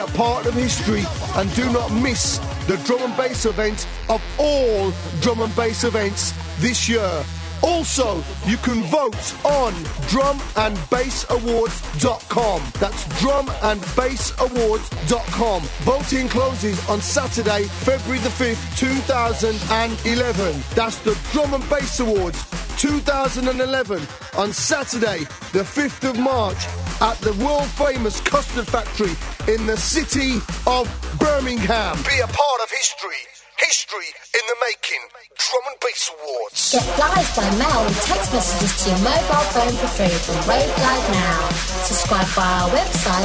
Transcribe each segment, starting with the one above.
A part of history, and do not miss the drum and bass event of all drum and bass events this year. Also, you can vote on drumandbassawards.com. That's drumandbassawards.com. Voting closes on Saturday, February the 5th, 2011. That's the Drum and Bass Awards 2011 on Saturday, the 5th of March at the world-famous Custard Factory in the city of Birmingham. Be a part of history. History in the making. Drum and Bass Awards. Get flyers by mail and text messages to your mobile phone for free from Rave Guide now. Subscribe via our website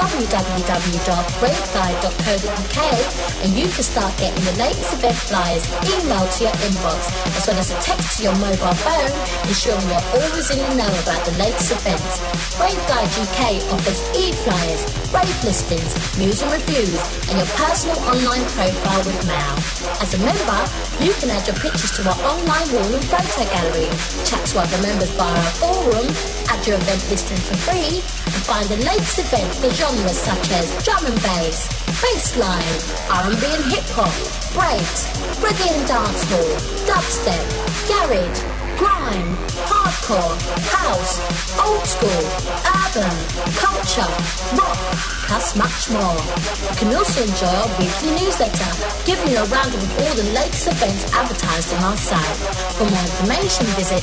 www.raveguide.co.uk and you can start getting the latest event flyers emailed to your inbox, as well as a text to your mobile phone, ensuring you're always in the know about the latest events. Rave Guide UK offers e-flyers, rave listings, news and reviews, and your personal online profile with mail. As a member, you can add your pictures to our online wall and photo gallery, chat to other members via our forum, add your event listing for free, and find the latest event for genres such as drum and bass, bassline, R&B and hip-hop, breaks, reggae and dancehall, dubstep, garage, grime, hardcore, house, old school, urban, culture, rock, plus much more. You can also enjoy our weekly newsletter, giving you a roundup of all the latest events advertised on our site. For more information, visit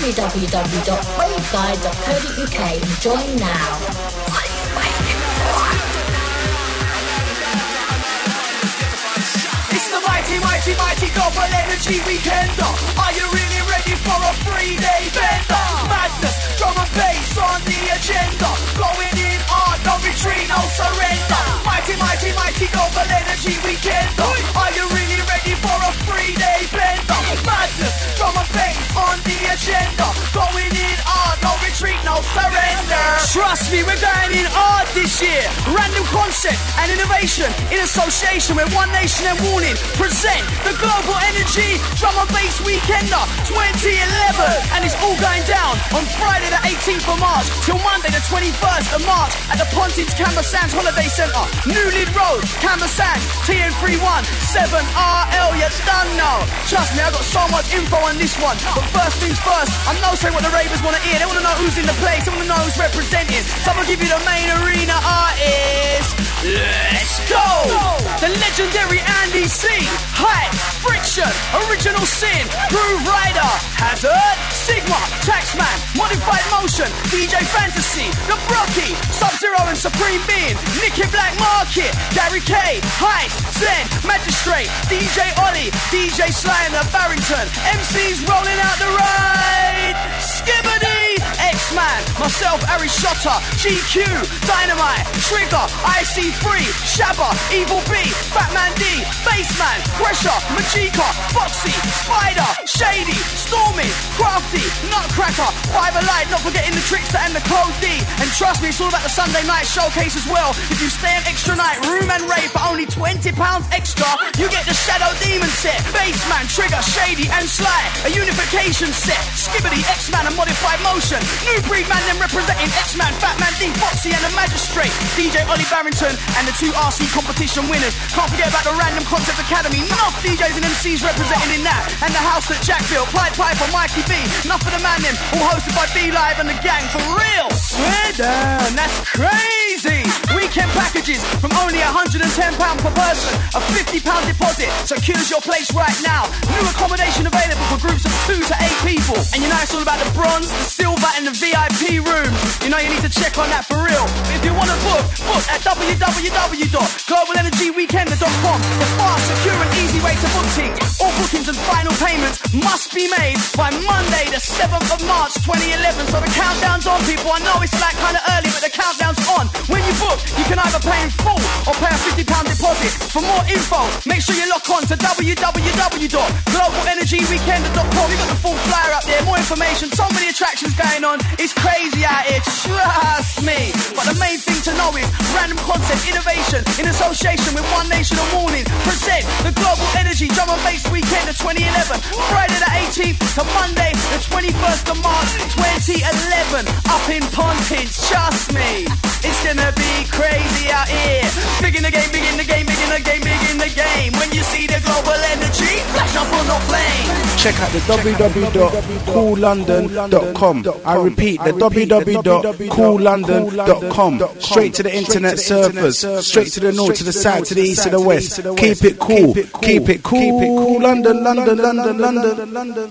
www.raveguide.co.uk and join now. It's the mighty Global Energy Weekender. Are you really ready for a 3-day bender? Madness, drum and bass on the agenda. Going in hard, no retreat, no surrender. Mighty Global Energy Weekender. Are you really ready for a 3-day bender? Madness, drum and bass on the agenda. Going in hard, no retreat, no surrender. Trust me, we're going in hard this year. Random concept and innovation in association with One Nation and Warning present the Global Energy Drum and Bass Weekender 2011, and it's all going down on Friday the 18th of March till Monday the 21st of March at the Pontins Canberra Sands Holiday Centre, New Lid Road, Canberra Sands, TN317RL. You done know. Trust me, I've got so much info on this one, but first things first, I know say what the ravers want to hear. They want to know who's in the place, they want to know who's representing, so I'm going to give you the main arena artist. Let's go! The legendary Andy C, Hype, Friction, Original Sin, Groove Rider, Hazard, Sigma, Taxman, Modified Motion, DJ Fantasy, The Brocky, Sub-Zero and Supreme Being, Nicky Black Market, Gary K, Heist, Zen, Magistrate, DJ Ollie, DJ Sly and the Barrington, MCs rolling out the ride, Skibbity, X-Man, myself, Ari Shotter, GQ, Dynamite, Trigger, IC3, Shabba, Evil B, Fatman D, Bassman, Pressure, Majika, Foxy, Spider, Shady, Stormy, Crafty, Nutcracker, Five Alive, not forgetting the Trickster and the Code D. And trust me, it's all about the Sunday night showcase as well. If you stay an extra night, room and rave for only £20 extra, you get the Shadow Demon set, Bassman, Trigger, Shady and Sly, a Unification set, Skibbity, X-Man and Modified Motion, New Breed Man then representing X-Man, Fatman D, Foxy and the Magistrate, DJ Ollie Barrington and the 2 RC competition winners. Can't forget about the Random Concept Academy, enough DJs and MCs representing in that, and the house that Jack built, Pied Piper, Mikey B, enough for the man them, all hosted by B-Live and the gang, for real. Swear down, that's crazy. Weekend packages from only £110 per person, a £50 deposit secures your place right now. New accommodation available for groups of 2 to 8 people, and you know it's all about the bronze, the silver and the VIP rooms. You know you need to check on that for real. If you want to book at www.globalenergyweekender.com. The fast, secure and easy way to book things. All bookings and final payments must be made by Monday the 7th of March 2011. So the countdown's on, people. I know it's like kind of early, but the countdown's on. When you book, you can either pay in full or pay a £50 deposit deposit. For more info, make sure you lock on to www.globalenergyweekender.com. You got the full flyer up there, more information, so many attractions going on. It's crazy out here, trust me. But the main thing to know is Random Concept Innovation in association with One Nation of Morning present the Global Energy Drum and Bass Weekend of 2011, Friday the 18th to Monday the 21st of March 2011, up in Pontins. Trust me, it's gonna be crazy out here. Big in the game, big in the game, big in the game, big in the game. When you see the Global Energy, flash up on the flame. Check out the www.coollondon.com. I repeat, the www.coollondon.com. Straight to the internet servers, straight to the north, to the south, to the east, to the west. Keep it cool, keep it cool. London, London, London, London, London.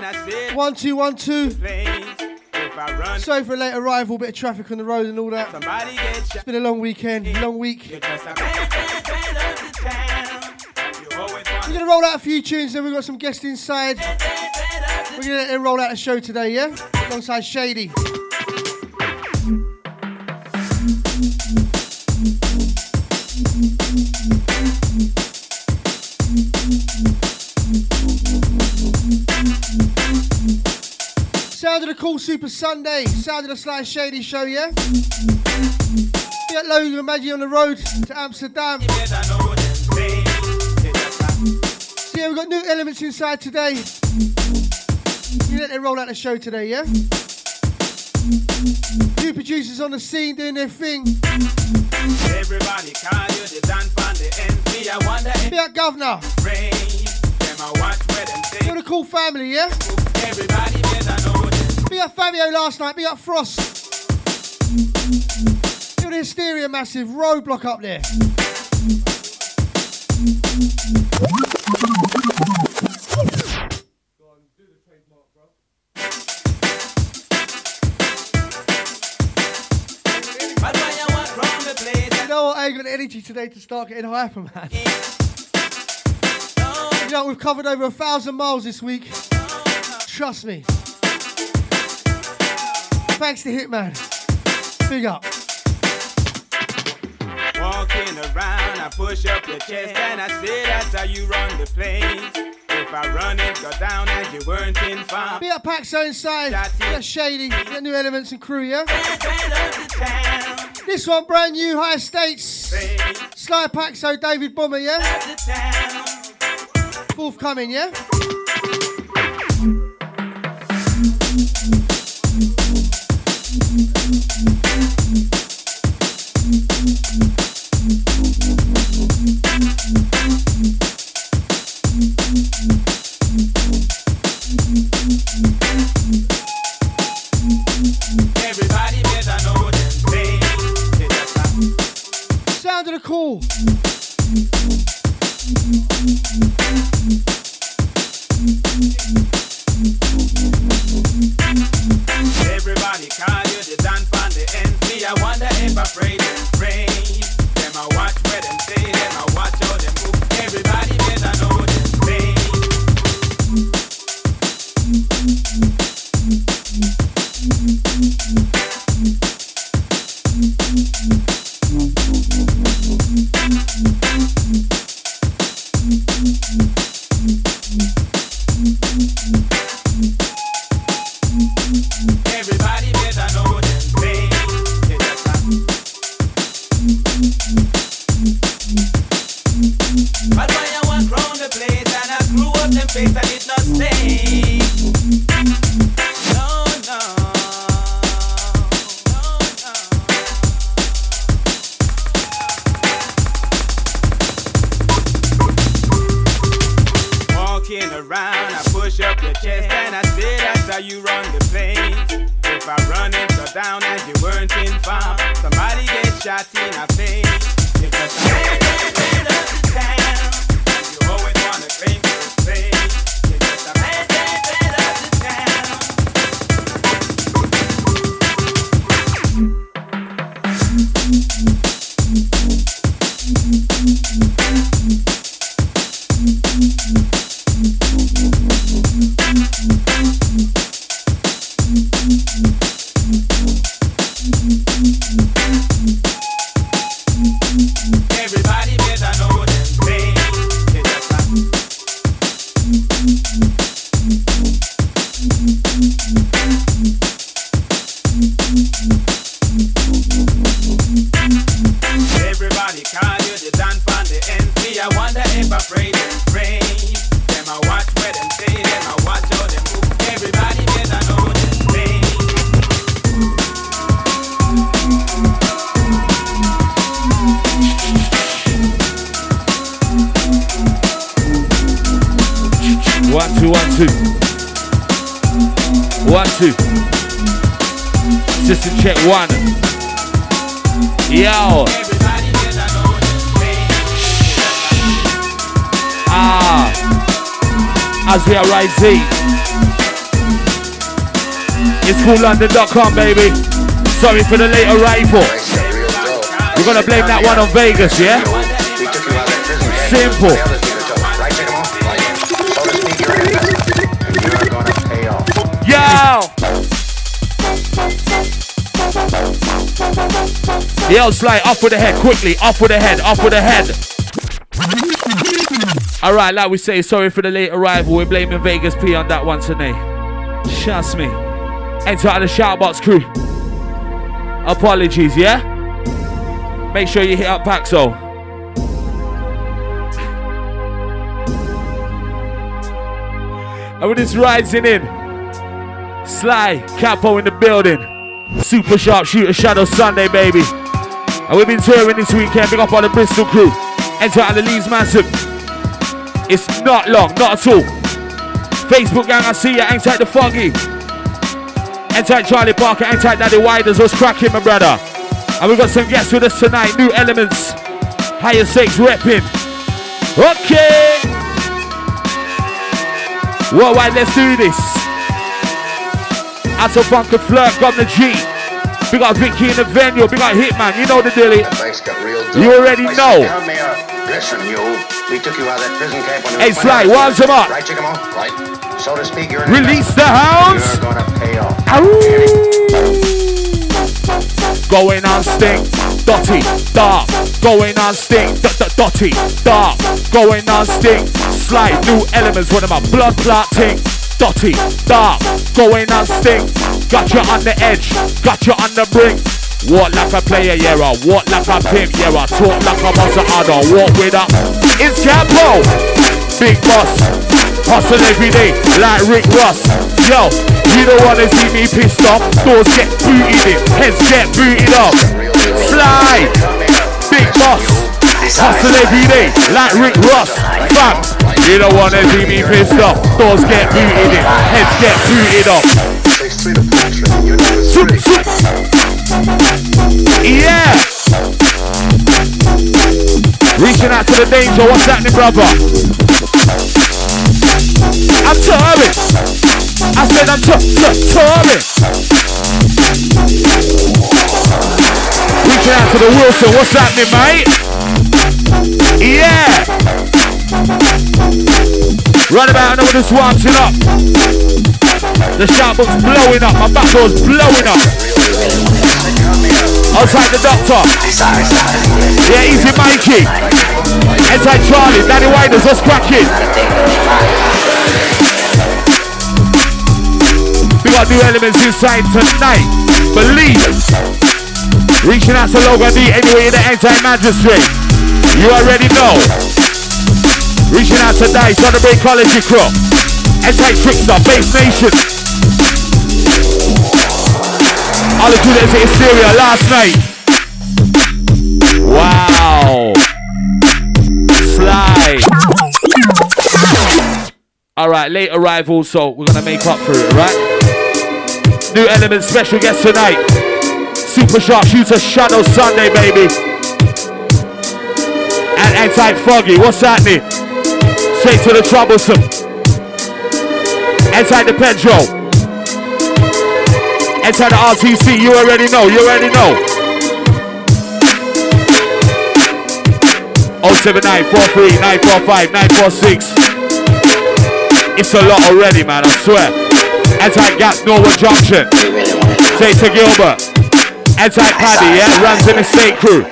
1 2 1 2. Sorry for a late arrival, bit of traffic on the road and all that. It's been a long weekend, long week. We're going to roll out a few tunes, then we've got some guests inside. We're going to roll out a show today, yeah? Alongside Shady. Sound of the Cool Super Sunday. Sound of the Sly Shady show, yeah? We got Logan and Maggie on the road to Amsterdam. So yeah, we've got new elements inside today. You let them roll out the show today, yeah? New producers on the scene doing their thing. Everybody call you the dance from the NC. I wonder if be our governor. Rain, them I watch where them say. You're the cool family, yeah? Everybody better know this. Be up Fabio last night, be up Frost. You're the Hysteria Massive roadblock up there. You know what? I ain't got the energy today to start getting hyper, man. You know, we've covered over 1,000 miles this week. Trust me. Thanks to Hitman. Big up. Walking around, I push up your chest and I say that's how you run the place. If I run it, go down and you weren't in farm. Be up Paxo inside. Be up Shady. Be up New Elements and crew, yeah? This one brand new, High States. Sly Paxo, David Bomber, yeah? Forthcoming, yeah? Everybody better know them things. Sound of the Cool. Everybody call you the dance from the NC. I wonder if I pray them rain. Them I watch where them say, them I watch how them move. Everybody better know them things. Everybody better know them things. But when you walk round the place and I screw up them face and it not stay. No, no. Walking around, I push up your chest and I say that's how you run the place. If I run it, go down and you weren't in farm, somebody gets shot in the face. If that's a man of the town, you always wanna claim first place. If that's a man of the town. Everybody better know them things. Everybody call you the dance from the NC. I wonder if I pray them rain. Them I watch where them say, them I watch how them move. Everybody better know them things. 1 2 1 2 1 2. System check 1. Yo. As we are rising, It's fulllondon.com, baby. Sorry for the late arrival. We're gonna blame that one on Vegas, yeah? Simple. Yo, Sly, off with the head, quickly. Off with the head, off with the head. Alright, like we say, sorry for the late arrival. We're blaming Vegas P on that one today. Trust me. Enter out of the Shoutbox crew. Apologies, yeah? Make sure you hit up Paxo. And with this rising in, Sly, Capo in the building. Super Sharp Shooter Shadow Sunday, baby. And we've been touring this weekend. Big up on the Bristol crew. Enter out of the Leeds Massive. It's not long, not at all. Facebook gang, I see you. Ain't tight the Foggy. Ain't tight Charlie Parker. Ain't tight Daddy Widers. What's cracking, my brother? And we've got some guests with us tonight. New Elements. Higher Stakes repping. Okay. Worldwide, let's do this. Ato Funk and Flirt, Governor G. We got Vicky in the venue. We got Hitman. You know the deal. You already know. Hey, Sly, warms him up. Release the hounds. Going on stink. Dotty, dark. Going on stink. Dotty, dark. Going on stink. Sly, New Elements. One of my blood clot ting. Dotty, dark. Going on stink. Got you on the edge. Got you on the brink. Walk like a player, yeah, I walk like a pimp, yeah, I talk like a monster, I don't walk with a. It's Capo, big boss, hustle every day, like Rick Ross. Yo, you don't wanna see me pissed off, doors get booted in, heads get booted off. Sly, big boss, hustle every day, like Rick Ross. Fam, you don't wanna see me pissed off, doors get booted in, heads get booted off. Yeah. Reaching out to the danger. What's happening, brother? I'm touring. I said I'm touring. Reaching out to the Wilson. What's happening, mate? Yeah. Right about now, this warming up. The Shoutbox blowing up. My back door's blowing up. Outside the doctor. Yeah, easy Mikey. Inside Charlie. Daddy Widers, what's cracking? We got New Elements inside tonight. Believe. Reaching out to Logan D anyway in the anti-magistrate. You already know. Reaching out to Dice on the Bay College crew. Anti-Trickster, Base Nation. All the students in Syria last night. Wow. Sly. Alright, late arrival, so we're gonna make up for it, right? New Elements special guest tonight. Super Sharp Shooter Shadow Sunday, baby. And Anti-Foggy, what's happening? Straight to the troublesome. Anti the Pedro. Enter the RTC, you already know, 07943945946. It's a lot already, man, I swear. Anti-Gas Norwood Junction. Say to Gilbert. Anti-Paddy, yeah, runs in the state crew.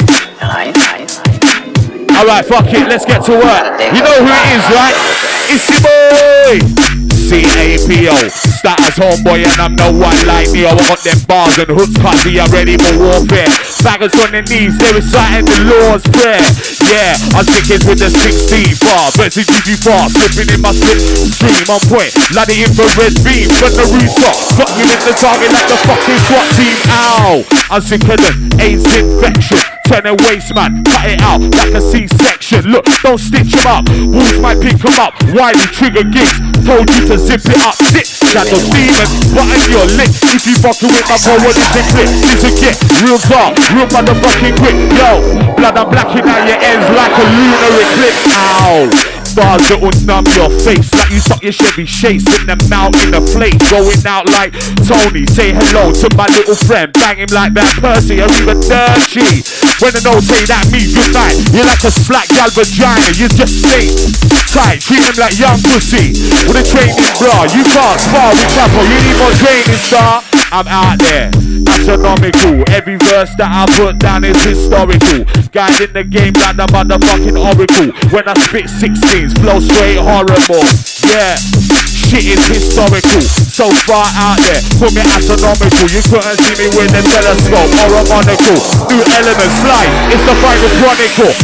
Alright, fuck it, let's get to work. You know who it is, right? It's your boy! C-A-P-O, starters homeboy and I'm no one like me. I want them bars and hooks cause we are ready for warfare. Baggers on their knees, they're reciting the Lord's Prayer. Yeah, I'm sticking with the 16 bar. Versus GG4, slipping in my slip stream on point. Like the infrared beam from the rooftop. Got you in the target like the fucking SWAT team. Ow, I'm sicker than AIDS infection. Turn a waste man, cut it out like a C-section. Look, don't stitch him up, wolves might pick him up. Wiley trigger gigs, told you to zip it up. Sit, shadow demon, button your lip. If you fucking with my bro, what is this clip? This a get real dark, real motherfucking quick. Yo, blood I'm blacking out your ends like a lunar eclipse. Ow, stars that will numb your face. Like you suck your Chevy Chase in the mouth in the plate. Going out like Tony. Say hello to my little friend. Bang him like that Percy or even Dirty. When the no say that means good night. You're like a slack gal vagina. You just stay tight. Treat him like young pussy. With a training bra. You can't spar with couple. You need more training, star. I'm out there. Astronomical. Every verse that I put down is historical. Guys in the game like the motherfucking oracle. When I spit 16s, flow straight horrible. Yeah, shit is historical. So far out there, put me astronomical. You couldn't see me with the telescope or a monocle. New elements fly, it's the final chronicle.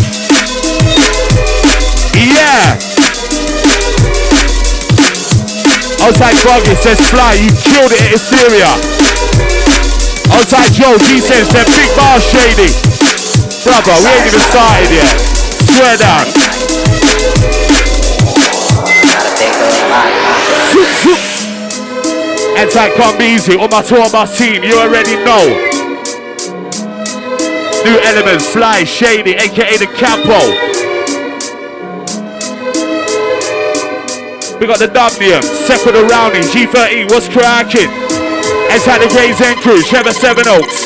Yeah. Outside Froggy says fly, you killed it at Hysteria. Outside Joe, G says they're big bar shady. Brother, we ain't even started yet. Swear down. Anti can't be easy. On my tour, my team, you already know. New elements, fly, shady, aka the Capo. We got the Dubnium, Second the Rounding, G13, what's cracking? Inside the Grays End Crew, Trevor 7 Oaks.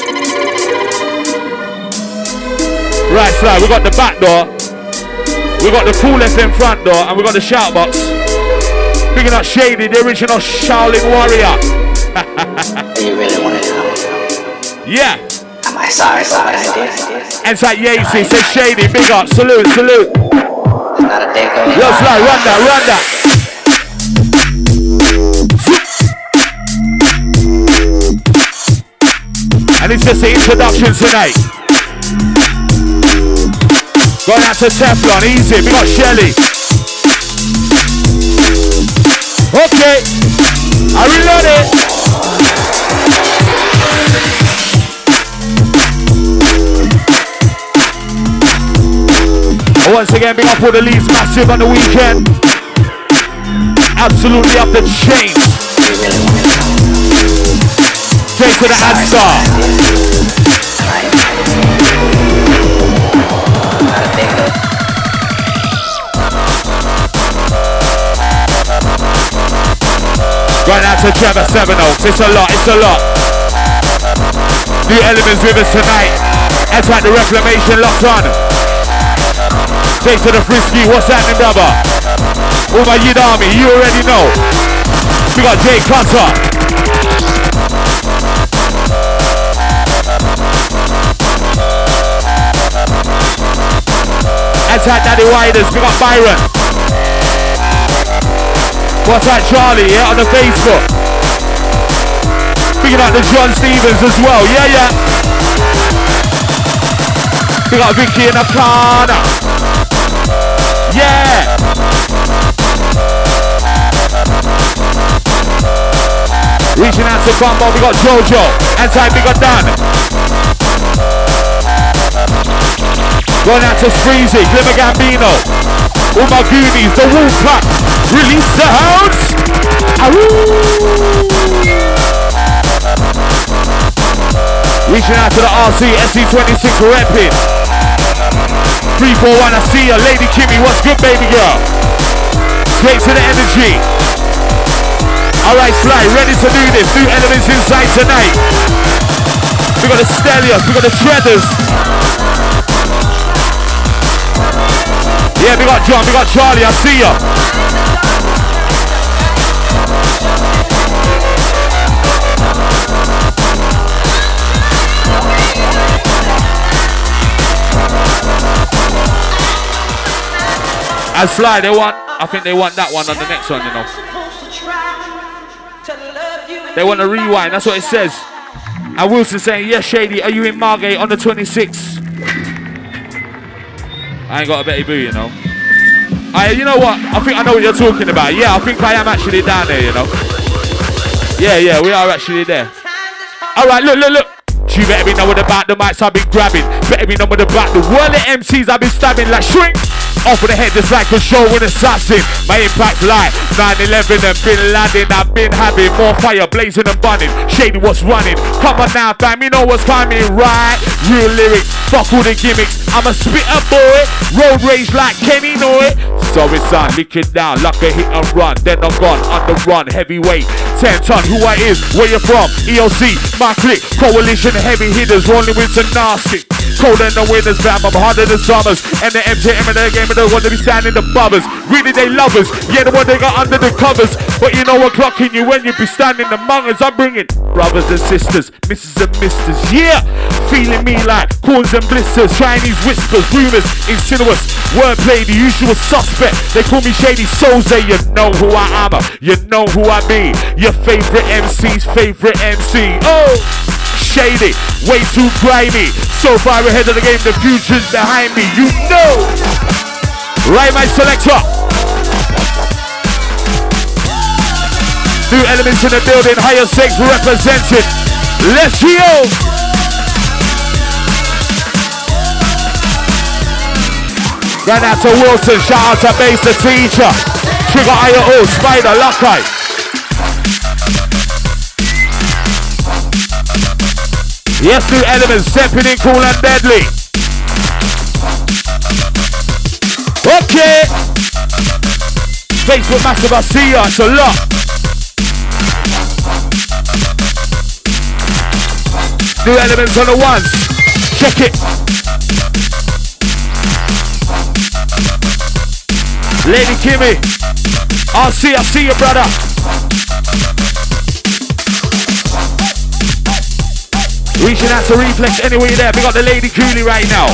Right side, we got the back door. We got the Cool FM front door, and we got the shout box. Picking up Shady, the original Shaolin Warrior. You really want to know? Yeah. Am I sorry for what I did? Inside Yatesy, says Shady, big up, salute, salute. It's not a day going Yo, Sly, run that. And it's just the introduction tonight. Going out to Teflon, easy, we got Shelly. Okay, I reload it. Once again, big up all the leads, massive on the weekend. Absolutely up the chain. Straight to the Hadstar. Right now to Trevor 7 Oaks. It's a lot. New elements with us tonight. Attack the Reclamation locked on. Take to the Frisky. What's happening, brother? All my Yid Army, you already know. We got Jay Cutter. Attack Daddy Widers, we got Byron. What's that, Charlie, yeah, on the Facebook. Picking up the John Stevens as well, yeah. We got Vicky in the corner. Yeah. Reaching out to Combo, we got Jojo. Inside, we got Dan. Going out to Spreezy, Glimmer Gambino. All my Goonies, the Wolf Pack. Release the hounds. Reaching out to the RC, SC26 repping. 341, I see ya. Lady Kimmy, what's good, baby girl? Straight to the energy. Alright, Sly, ready to do this. New elements inside tonight. We got the Stelios, we got the Shredders. Yeah, we got John, we got Charlie, I see ya. As Fly, I think they want that one on the next one, you know. They want a rewind, that's what it says. And Wilson saying, yes, Shady, are you in Margate on the 26th? I ain't got a Betty Boo, you know. You know what? I think I know what you're talking about. Yeah, I think I am actually down there, you know. Yeah, we are actually there. Alright, look. You better be knowing about the mics I've been grabbing. Better be knowing about the world of MCs I've been stabbing like shrink. Off of the head just like a show with assassin. My impact like 9/11 and Bin Laden. I've been having more fire blazing and burning. Shady what's running. Come on now fam, you know what's coming right. Real lyrics, fuck all the gimmicks. I'm a spitter boy. Road rage like Kenny Noy. So it's on, lick it down like a hit and run. Then I'm gone, on the run, heavyweight 10 ton, who I is, where you from? EOC, my clique, coalition heavy hitters, rolling with some nasty. Colder than the winners, fam, I'm harder than summers. And the MJM in the game, and the one that be standing the bubbers. Really they lovers, yeah, the one they got under the covers. But you know what clocking you when you be standing among us. I'm bringing brothers and sisters, misses and misters, yeah. Feeling me like corns and blisters, Chinese whispers, rumors, insinuous, wordplay, the usual suspect. They call me Shady Soze, you know who I am, you know who I be. Your favorite MC's favorite MC, oh. Shady, way too grimy. So far ahead of the game, the future's behind me. You know. Right, my selector. New elements in the building. Higher stakes represented. Let's go. Right out to Wilson. Shout out to Bass the teacher. Trigger IO, Spider, Lockeye. Yes, new elements, stepping in cool and deadly. Okay. Facebook Massive, I see ya, it's a lot. New elements on the ones. Check it. Lady Kimmy. I see you, brother. Reaching out to Reflex anywhere you're there. We got the Lady Cooley right now.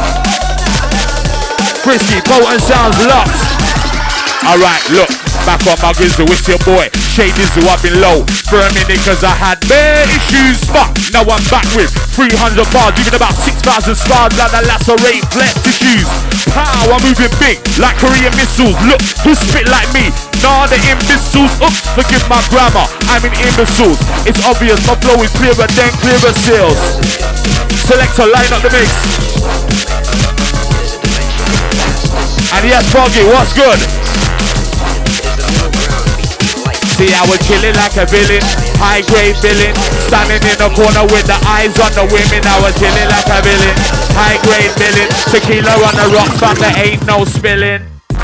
Frisky, potent sounds locked. Alright, look. Back on my grizzle, it's your boy. Shade Dizzle, I've been low for a minute cause I had bare issues. But now I'm back with 300 bars, even about 6,000 scars like the lacerate flex tissues. Pow, I'm moving big like Korean missiles. Look, who spit like me? Nah, the imbeciles. Oops, forgive my grammar, I'm in imbeciles. It's obvious my flow is clearer than clearer sales. Selector, line up the mix. And yes, Foggy, what's good? See, I was chilling like a villain, high grade villain, standing in the corner with the eyes on the women. I was chilling like a villain, high grade villain, tequila on the rocks, but there ain't no spilling.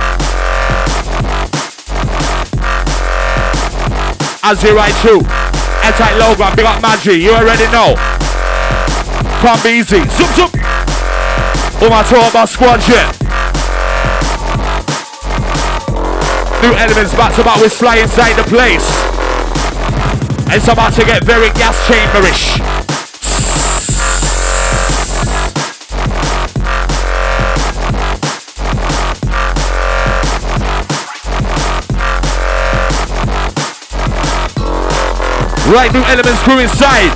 As you right through, anti-logo, big up Madri, you already know. Can't be easy, zoom zoom. All my tour about squad shit. New elements back to back with Sly inside the place. It's about to get very gas chamberish. Right, new elements crew inside.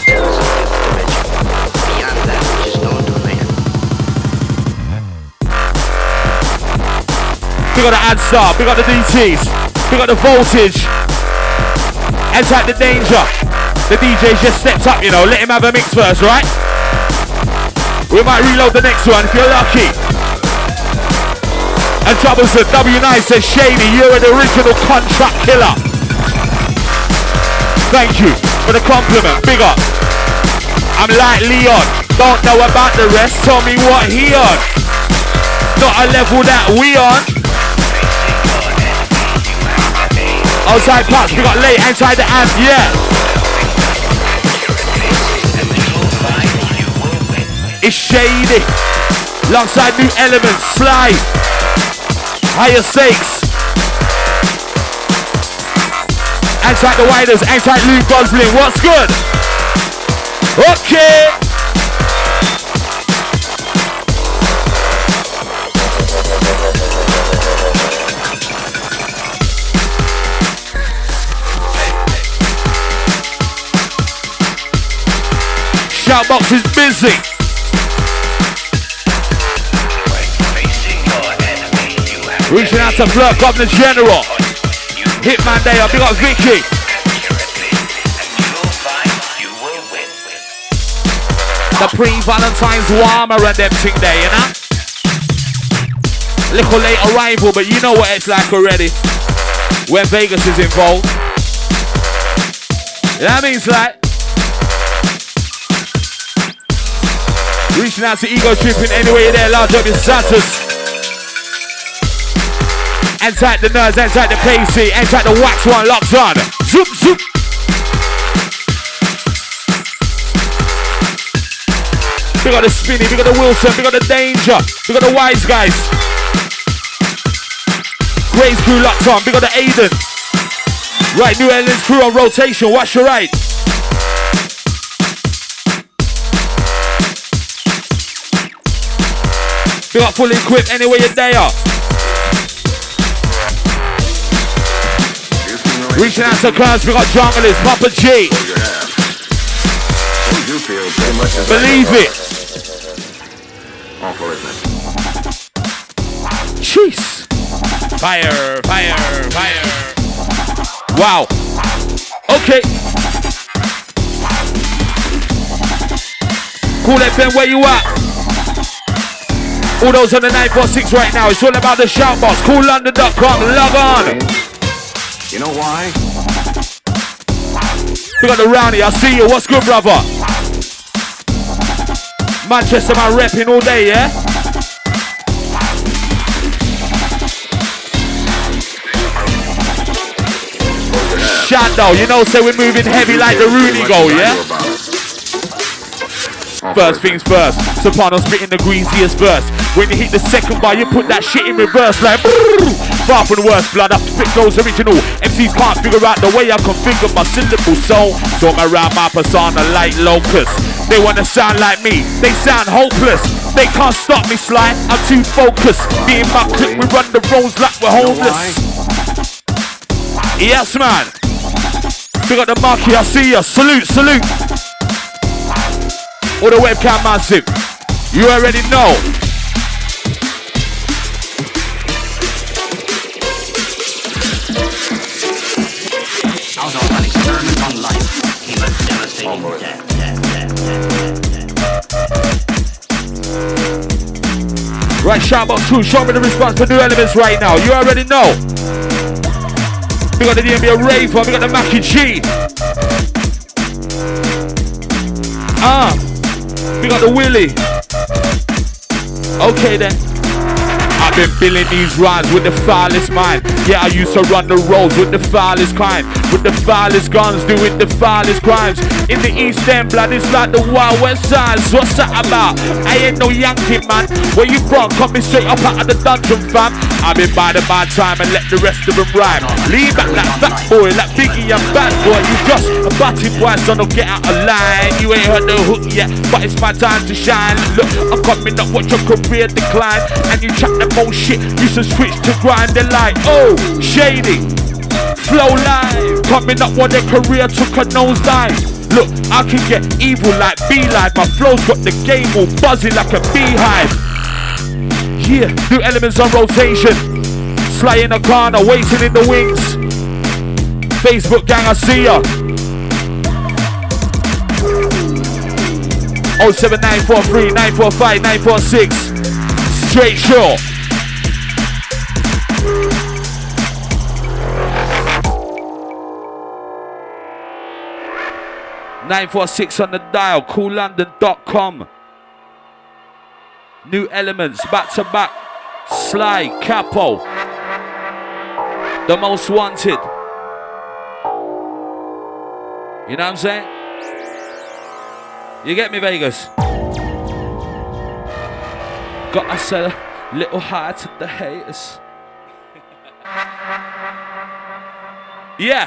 We got the Adstar, we got the DTs, we got the voltage. Enter the danger. The DJ's just stepped up, you know, let him have a mix first, right? We might reload the next one if you're lucky. And Troublesome, W9 says Shady, you're an original contract killer. Thank you for the compliment, big up. I'm like Leon, don't know about the rest, tell me what he on. Not a level that we on. Outside patch, we got late inside the amp, yeah. It's Shady. Alongside new elements, Slide. Higher stakes. Inside the Widers, inside Luke Gosling, what's good? Okay. Shoutbox is busy. Reaching out to Fleur, Governor General. Hitman Day, big up Vicky. The pre-Valentine's warmer and them thing there, you know? Little late arrival, but you know what it's like already when Vegas is involved. That means like reaching out to Ego Tripping anywhere you're there, large up your status. Anti the nerds, anti the pacey, anti the wax one, locks on. Zoop, zoop. We got the Spinny, we got the Wilson, we got the Danger, we got the Wise Guys. Gray's crew locked on, we got the Aiden. Right, New Orleans crew on rotation, watch your right. We got fully equipped anywhere you're there. Reaching out to Kerns, we got junglers, Papa G. Believe it. Jeez. Fire, fire, fire. Wow. Okay. Cool FM, where you at? All those on the 946 right now. It's all about the shoutbox. CoolLondon.com. Log on. You know why? We got the Roundy. I see you. What's good, brother? Manchester man repping all day, yeah? Shadow, you know, say we're moving heavy like the Rooney goal, yeah? First things first, Soprano spitting the greasiest verse. When you hit the second bar, you put that shit in reverse like far from the worst, blood up, spit goes original. MCs can't figure out the way I configure my syllable soul. So I'm around my persona like locusts. They wanna sound like me, they sound hopeless. They can't stop me, Sly, I'm too focused. Me and my clique, we run the roads like we're homeless. Yes, man. We got the Marky, I see ya. Salute, salute. All the webcam massive. You already know. Out of an experiment on life, he was devastating death. Right, shoutbox crew, show me the response for New Elements right now. You already know. We got the DMB Raver, we got the Mackie G. We got the Willie. Okay then. I've been billing these rhymes with the foulest mind. Yeah, I used to run the roads with the foulest kind. With the foulest guns, doing the foulest crimes. In the East End, blood, it's like the Wild West Side. So what's that about? I ain't no Yankee, man. Where you from? Coming straight up out of the dungeon, fam. I've been by the bad time and let the rest of them rhyme. Lean back like fat boy, like Biggie and Bad Boy. You just a batty boy, so don't get out of line. You ain't heard the hook yet, but it's my time to shine. Look, I'm coming up, watch your career decline. And you chat the most shit, you should switch to grind. They're like, oh, shady, flow live. Coming up when their career took a nosedive. Look, I can get evil like Beeline. My flow's got the game all buzzing like a beehive. Yeah, New Elements on rotation. Sly in the corner, waiting in the wings. Facebook gang, I see ya. 07943 945 946. Straight sure. (946) on the dial. CoolLondon.com. New Elements, back to back. Sly, Capo, the most wanted. You know what I'm saying? You get me, Vegas? Got us a little high to the haters. Yeah.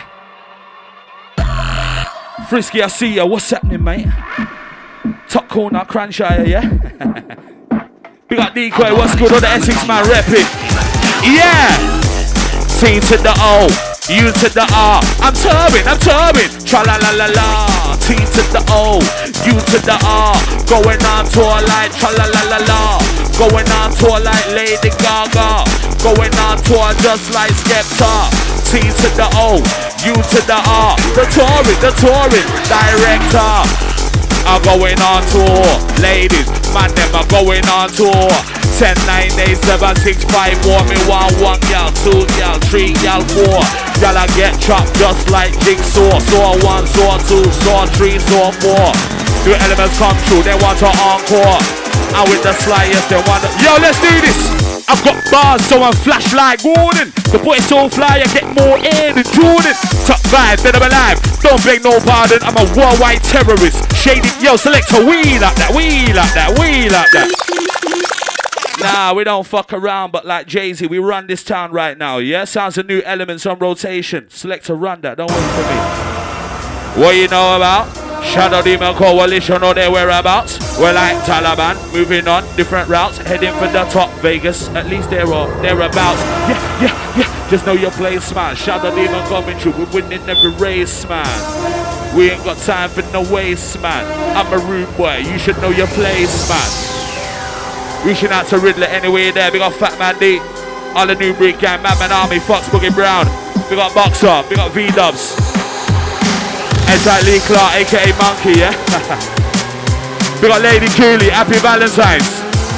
Frisky, I see ya. What's happening, mate? Top corner, Cranshire, yeah? We got Decoy, what's good? All the Essex man repping. Yeah! C to the O, U to the R. I'm turbing. Tra la la la la. T to the O, U to the R. Going on tour like tra la la la la. Going on tour like Lady Gaga. Going on tour just like Skepta. T to the O, U to the R. The touring director. I'm going on tour. Ladies, man, them are going on tour. 10, 9, 8, 7, 6, 5, 4. Me want 1 gal, 2 gal, 3 gal, 4. Y'all I get chopped just like jigsaw. Saw 1, saw 2, saw 3, saw 4. Two elements come true, they want to encore. And with the slyest, they want to... Yo, let's do this! I've got bars, so I'm flash like Gordon. The boy so fly, I get more air than Jordan. Top 5, dead or alive, don't beg no pardon. I'm a worldwide terrorist. Shady, yo, selector, we like that, we like that, we like that. Nah, we don't fuck around, but like Jay-Z, we run this town right now, yeah? Sounds of new elements on rotation. Selector, run that, don't wait for me. What you know about? Shadow Demon Coalition or their whereabouts. We're like Taliban, moving on different routes, heading for the top. Vegas, at least thereabouts. Yeah. Just know your place, man. Shadow Demon coming through, we're winning every race, man. We ain't got time for no waste, man. I'm a rude boy, you should know your place, man. Reaching out to Riddler anyway there. We got Fat Man D, all the new break gang, Madman Army, Fox Boogie Brown. We got Boxer, we got V-Dubs. Inside Lee Clark, aka Monkey, yeah? We got Lady Cooley, Happy Valentine's.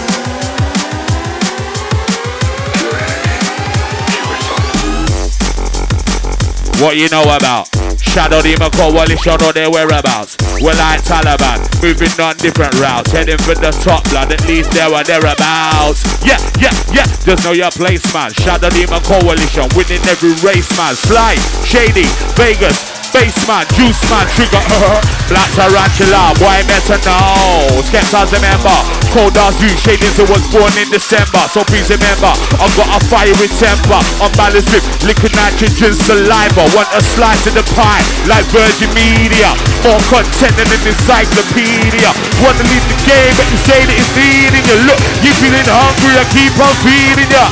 What you know about? Shadow Demon Coalition or their whereabouts. We're like Taliban, moving on different routes, heading for the top, blood, at least there or thereabouts. Yeah. Just know your place, man. Shadow Demon Coalition, winning every race, man. Fly, Shady, Vegas, Baseman, Juice Man, Trigger, Black Tarantula, boy better know. Skepta's a member, Cold as you, Shadings who was born in December. So please remember, I've got a fiery temper. On balance with liquid nitrogen saliva. Want a slice of the pie, like Virgin Media. More content than an encyclopedia. Wanna leave the game, but you say that it's needing you. Look, you feeling hungry, I keep on feeding you.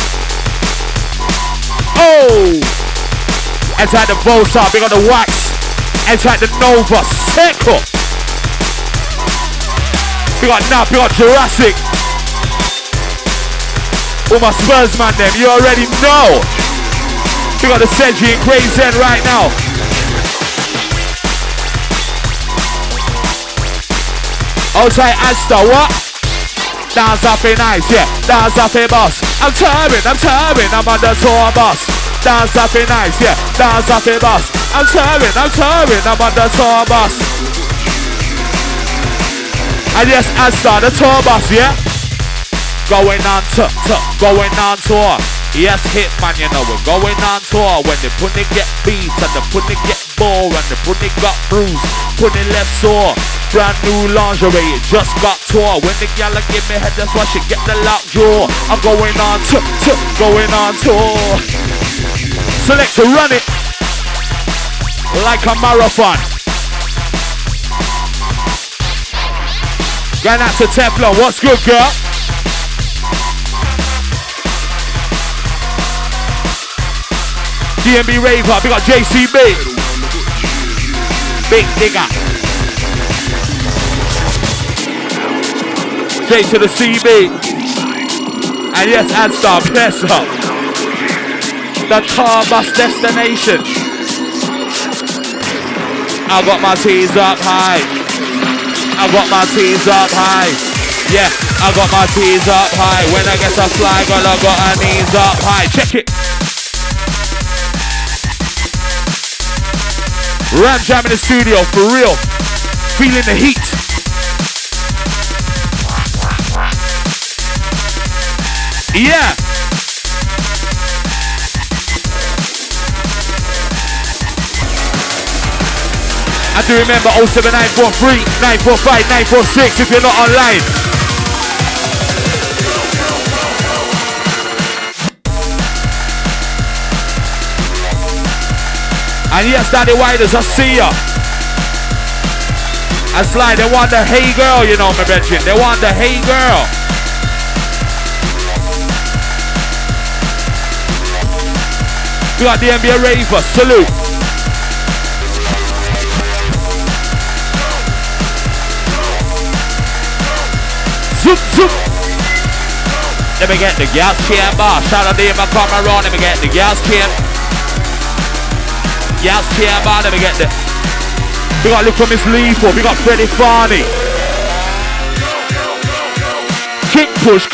Oh! Inside the Volta, big on the Wax. Inside the Nova, Seco. We got Nap, we got Jurassic. All my Spurs man them, you already know. We got the Sedgy and Crazy End right now. Outside Astor, what? Dance up in nice, yeah. Dance up in boss. I'm turning, I'm on the tour bus. Dance up in nice, yeah. Dance up in boss. I'm turning, I'm on the tour bus. And yes, Astor, the tour bus, yeah. Going on tour. Yes, Hitman, you know we're going on tour. When the punny get beat and the punny get bore and the punny got bruised, punny left sore. Brand new lingerie, it just got tore. When the gal give me head, that's why she get the locked jaw. I'm going on tour. Select to run it like a marathon. Going out to Teflon, what's good, girl? DMB Raver, we got JCB. Big digger. J to the CB. And yes, Adstar, bless up. The car bus destination. I got my tees up high. Yeah, I got my tees up high. When I get a fly, girl, I got her knees up high. Check it. Ram Jam in the studio, for real. Feeling the heat. Yeah. I do remember 07943 945 946 if you're not online. And yes, Daddy Widers, I see ya. That's like they want the hey girl, you know, my brethren. They want the hey girl. We got the NBA Raver, salute. Zoop, zoop. Let me get the gas chamber. Shout out to my camera, let me get the gas chamber. Gas chamber, let me get the We got Little Miss Lethal. We got Freddie Farney. Kick, push,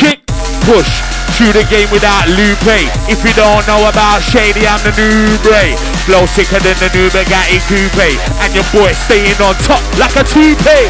through the game without Lupe. If you don't know about Shady, I'm the new Bray. Flow sicker than the new Bugatti Coupe. And your boy staying on top like a toupee.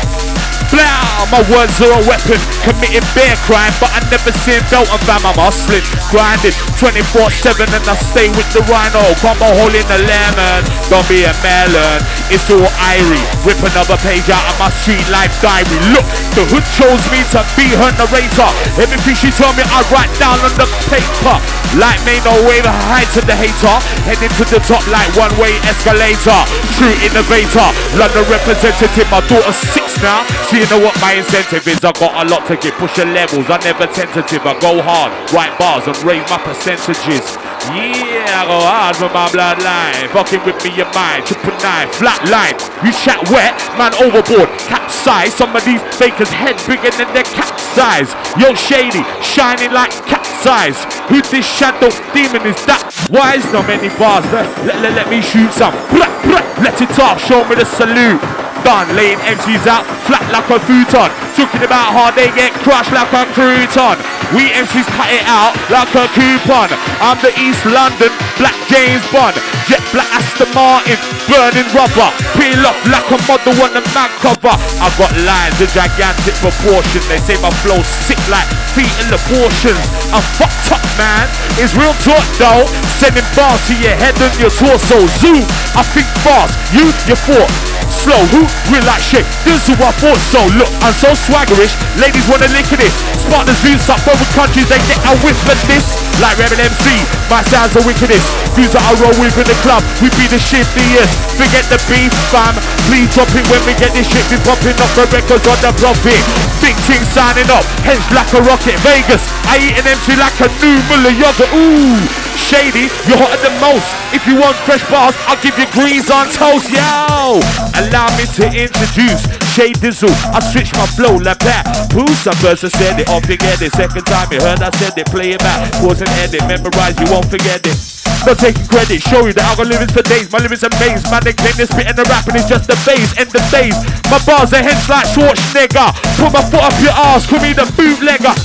Blah, my words are a weapon. Committing bare crime, but I never seen belt and fam. I'm hustling, grinding 24/7, and I stay with the rhino. Combo hole in the lemon, don't be a melon. It's all irie. Rip another page out of my street life diary. Look, the hood chose me to be her narrator. Everything she told me I write down on the paper. Like me, no way high to the hater. Heading to the top like one-way escalator. True innovator, London representative. My daughter's 6 now. So you know what my incentive is. I got a lot to give. Push the levels, I never tentative. I go hard, write bars and raise my percentages. Yeah, I go hard with my bloodline. Fucking with me, your mind. 999, flat line. You chat wet, man overboard. Capsize. Some of these fakers' head bigger than their capsize. Yo, Shady, shining like capsize. Who this shadow demon is that? Wise, not many bars. Let me shoot some. Let it off, show me the salute. Done, laying MCs out flat like a futon. Talking about how they get crushed like a crouton. We MCs cut it out like a coupon. I'm the East London Black James Bond. Jet Black Aston Martin, burning rubber. Peel up like a model on the mag cover. I got lines of gigantic proportion. They say my flow's sick like feet in the portions. I'm fucked up, man. It's real talk though. Sending bars to your head and your torso. Zoom, I think fast. You thought slow, who real like shit? This is who I thought so. Look, I'm so swaggerish. Ladies wanna lick at this. Spartans roots up over countries, they get a whiff of this. Like Rebel MC, my sounds the wickedest. Dudes that I roll with in the club, we be the shiftiest. Forget the beef, fam. Please drop it when we get this shit. Be popping up the records on the profit. Big things signing up, hence like a rocket. Vegas, I eat an MC like a new Muller yogurt. Ooh, Shady, you're hotter than most. If you want fresh bars, I'll give you greens on toast, yo. Allow me to introduce Shay Dizzle. I switch my flow like that. Boost, I first said it, I'll forget it. Second time you heard I said it, play it back. Pause and edit, memorize, you won't forget it. Not taking credit, show you that I got lyrics for days. My lyrics amazing, man, they claim they're spitting the rapping is just the phase, end the days. My bars are hence like Schwarzenegger. Put my foot up your ass, call me the bootlegger.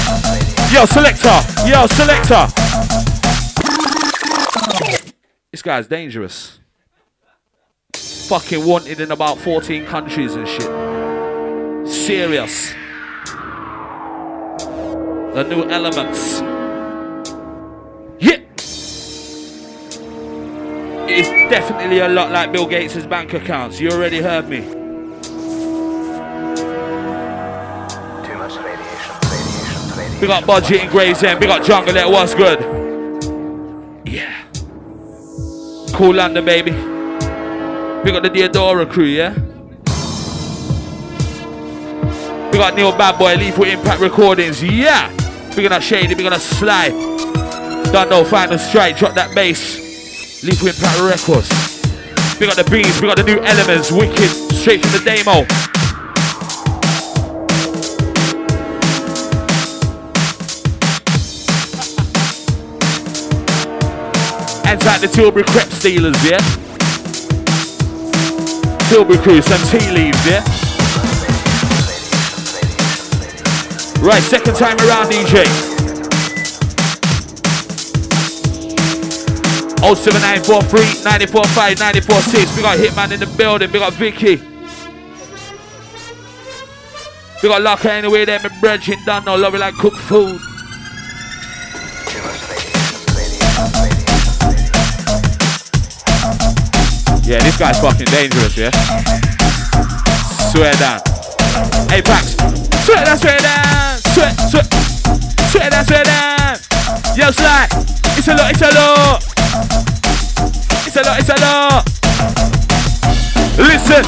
Yo, selector, yo, selector. This guy's dangerous. Fucking wanted in about 14 countries and shit. Serious. The new elements. Yeah. It's definitely a lot like Bill Gates' bank accounts. You already heard me. Too much radiation. We got Budget in Gravesend. We got Jungle at What's Good. Yeah. Cool London, baby. We got the Deodora crew, yeah? We got Neil Bad Boy, Lethal Impact Recordings, yeah! We got Shady, we got Sly. Don't know, Final Strike, drop that bass. Lethal Impact Records. We got the Beans, we got the new Elements, Wicked, straight from the demo. And like the Tilbury Crepe Stealers, yeah? Tilbury crew, some tea leaves, yeah? Right, second time around, DJ. 07943 945 946. We got Hitman in the building. We got Vicky. We got Locker anyway there. My brethren done no love it like cooked food. Yeah, this guy's fucking dangerous, yeah? Swear down. Hey, Pax. Swear down, swear down. Swear down, swear down. Yo, Sly. It's a lot, it's a lot. It's a lot, it's a lot. Listen.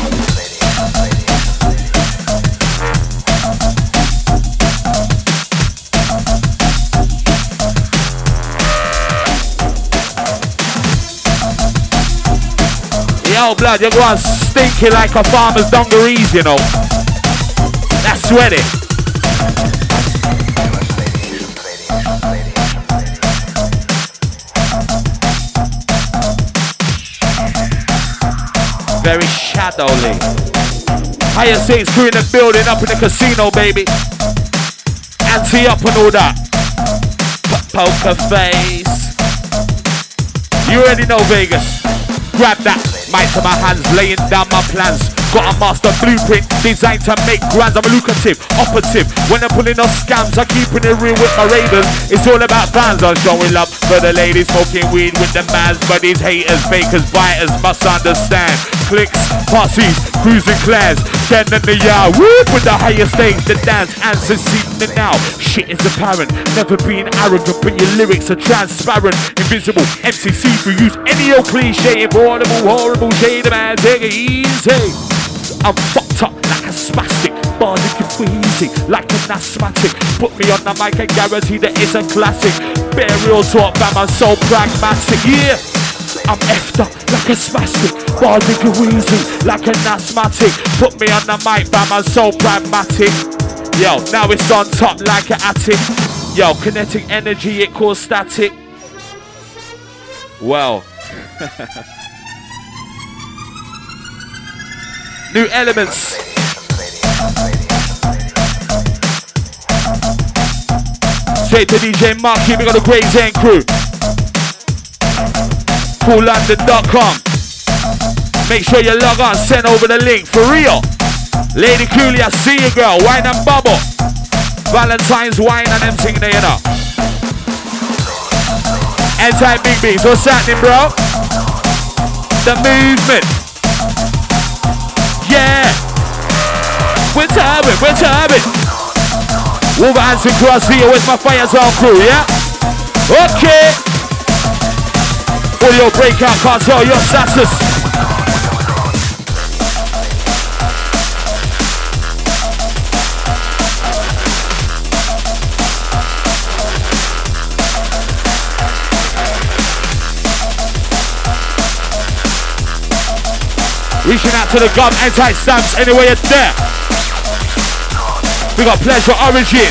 Yo, blood, you're going stinky like a farmer's dungarees, you know. That's sweaty. very shadowly. Higher Saints crew in the building, up in the casino, baby. Anti up and all that. Poker face. You already know Vegas. Grab that. Mic to my hands, laying down my plans. Got a master blueprint designed to make grands. I'm a lucrative operative. When I'm pulling off scams, I'm keeping it real with my ravens. It's all about fans. I'm showing love for the ladies, smoking weed with the mans. But these haters, fakers, biters must understand. Clicks, parties, cruising clans. Then in the yard, whoop with the higher stakes. The dance answers seeing now. Shit is apparent. Never being arrogant, but your lyrics are transparent. Invisible, MCC for use any old cliche. Horrible shade, man, take it easy. I'm fucked up like a spastic, bardic and queasy like an asthmatic. Put me on the mic and guarantee that it's a classic. Burial talk, man, I'm so pragmatic. Yeah, I'm effed up like a spastic, bardic and wheezy like an asthmatic. Put me on the mic, man, I'm so pragmatic. Yo, now it's on top like an attic. Yo, kinetic energy, it causes static. Well. New elements. Straight to DJ Marky, we got the Grey's End crew. CoolLondon.com. Make sure you log on, send over the link for real. Lady Cooley, I see you, girl. Wine and bubble. Valentine's wine and them thing there, you know. Anti-Big B's, what's happening, bro? The movement. Yeah, we're turbing. Wolverhampton Cross here, where's my fire zone crew, yeah? Okay. All your breakout cards, all your status. Reaching out to the gum, anti-stamps, anywhere you're there. We got Pleasure Origin.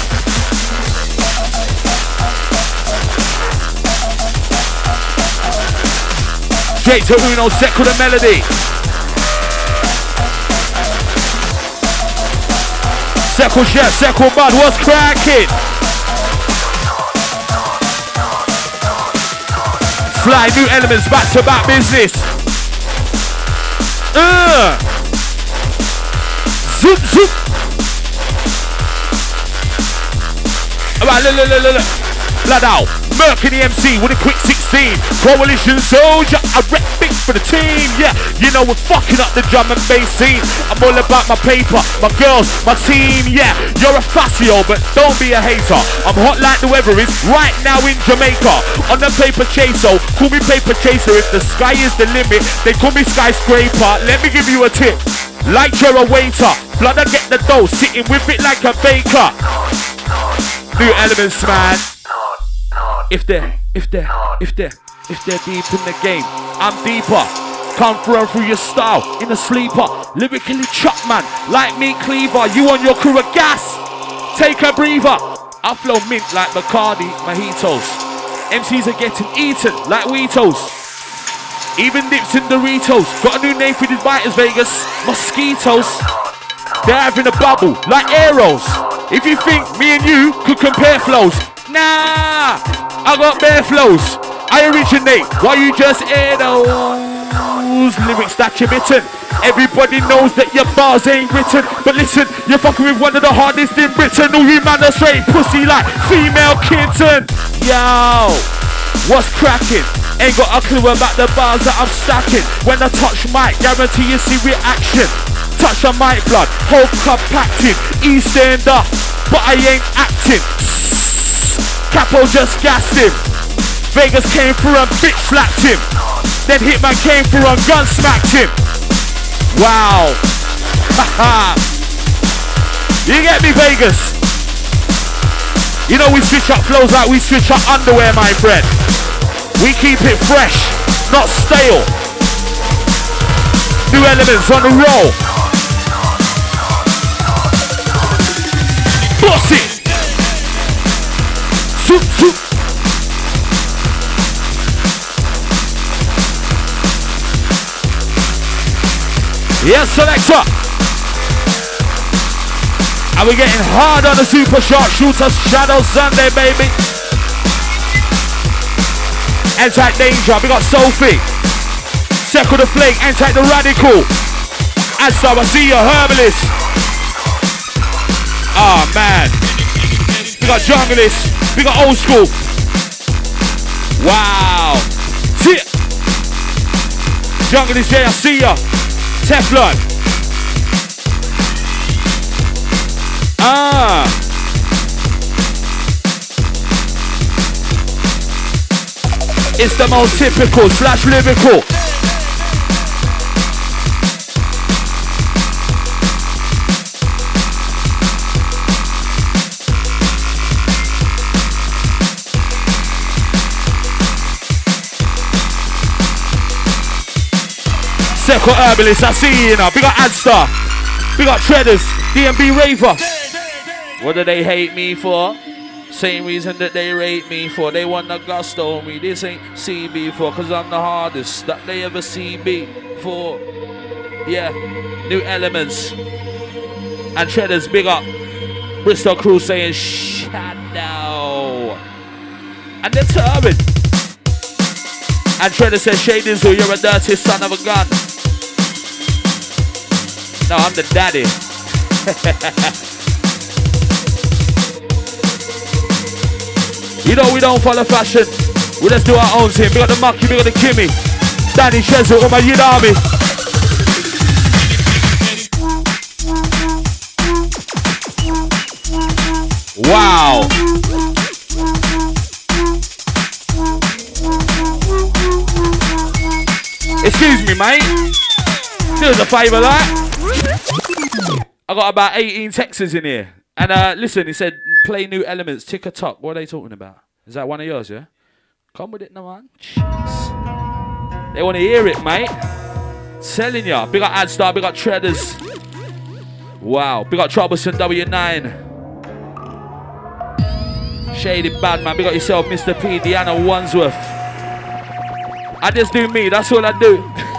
Straight to Uno, Second the Melody. Second Chef, Second Bud, what's cracking? Fly New Elements, back-to-back business. Zoop, zoop. Alright, look. Blood out. Merc in the MC with a quick 16. Coalition soldier, I rep big for the team. Yeah, you know we're fucking up the drum and bass scene. I'm all about my paper, my girls, my team. Yeah, you're a facio, but don't be a hater. I'm hot like the weather is right now in Jamaica. On the paper chaser, call me paper chaser. If the sky is the limit, they call me skyscraper. Let me give you a tip. Like you're a waiter, blood I get the dough, sitting with it like a baker. New Elements, man. If they're deep in the game, I'm deeper. Come through your style in a sleeper. Lyrically chop, man, like me cleaver. You on your crew of gas, take a breather. I flow mint like Bacardi, mojitos. MCs are getting eaten like Weetos. Even dips in Doritos. Got a new name for these biters, Vegas. Mosquitoes. They're having a bubble like arrows. If you think me and you could compare flows, nah, I got bare flows. I originate, why you just air those lyrics that you're bitten. Everybody knows that your bars ain't written, but listen, you're fucking with one of the hardest in Britain. All you man are straight pussy like female kitten. Yo, what's cracking? Ain't got a clue about the bars that I'm stacking. When I touch mic, guarantee you see reaction. Touch a mic blood, whole club packed in. East Ender, but I ain't acting. Capo just gassed him. Vegas came through and bitch slapped him. Then Hitman came through and gun smacked him. Wow. Haha. You get me, Vegas? You know we switch up flows like we switch up underwear, my friend. We keep it fresh, not stale. New Elements on the roll. Boss it. Zoop, zoop. Yes, selector. And we're getting hard on the super short shooter Shadow Sunday, baby. Anti Danger, we got Sophie. Circle the Flake, Anti the Radical. Astor, I see you, Herbalist. Ah, man. We got Junglist. We got Old School. Wow. See it. Junglist, yeah, I see ya. Teflon. Ah. It's the most typical / lyrical. Circle Herbalist, I see you now. We got Adstar. We got Treaders. DMB Raver. What do they hate me for? Same reason that they rate me for. They want the gusto on me. This ain't CB for, cause I'm the hardest that they ever CB for. Yeah, New Elements. And Treaders, big up. Bristol crew saying shadow. And they're determined. And Treader says, Shadings, who you're a dirty son of a gun. No, I'm the daddy. You know we don't follow fashion. We just do our own thing. We got the Mucky, we got the Kimmy. Danny Chesil, all my Yid Army. Wow. Excuse me, mate. Do us a favour, like. I got about 18 texts in here. And listen, he said, play New Elements, tick-a-tock. What are they talking about? Is that one of yours, yeah? Come with it, no man. Jeez. They want to hear it, mate. Telling ya. Big up Adstar, big up Treaders. Wow. Big up Troublesome W9. Shady Badman, big up yourself, Mr. P, Deanna Wandsworth. I just do me, that's all I do.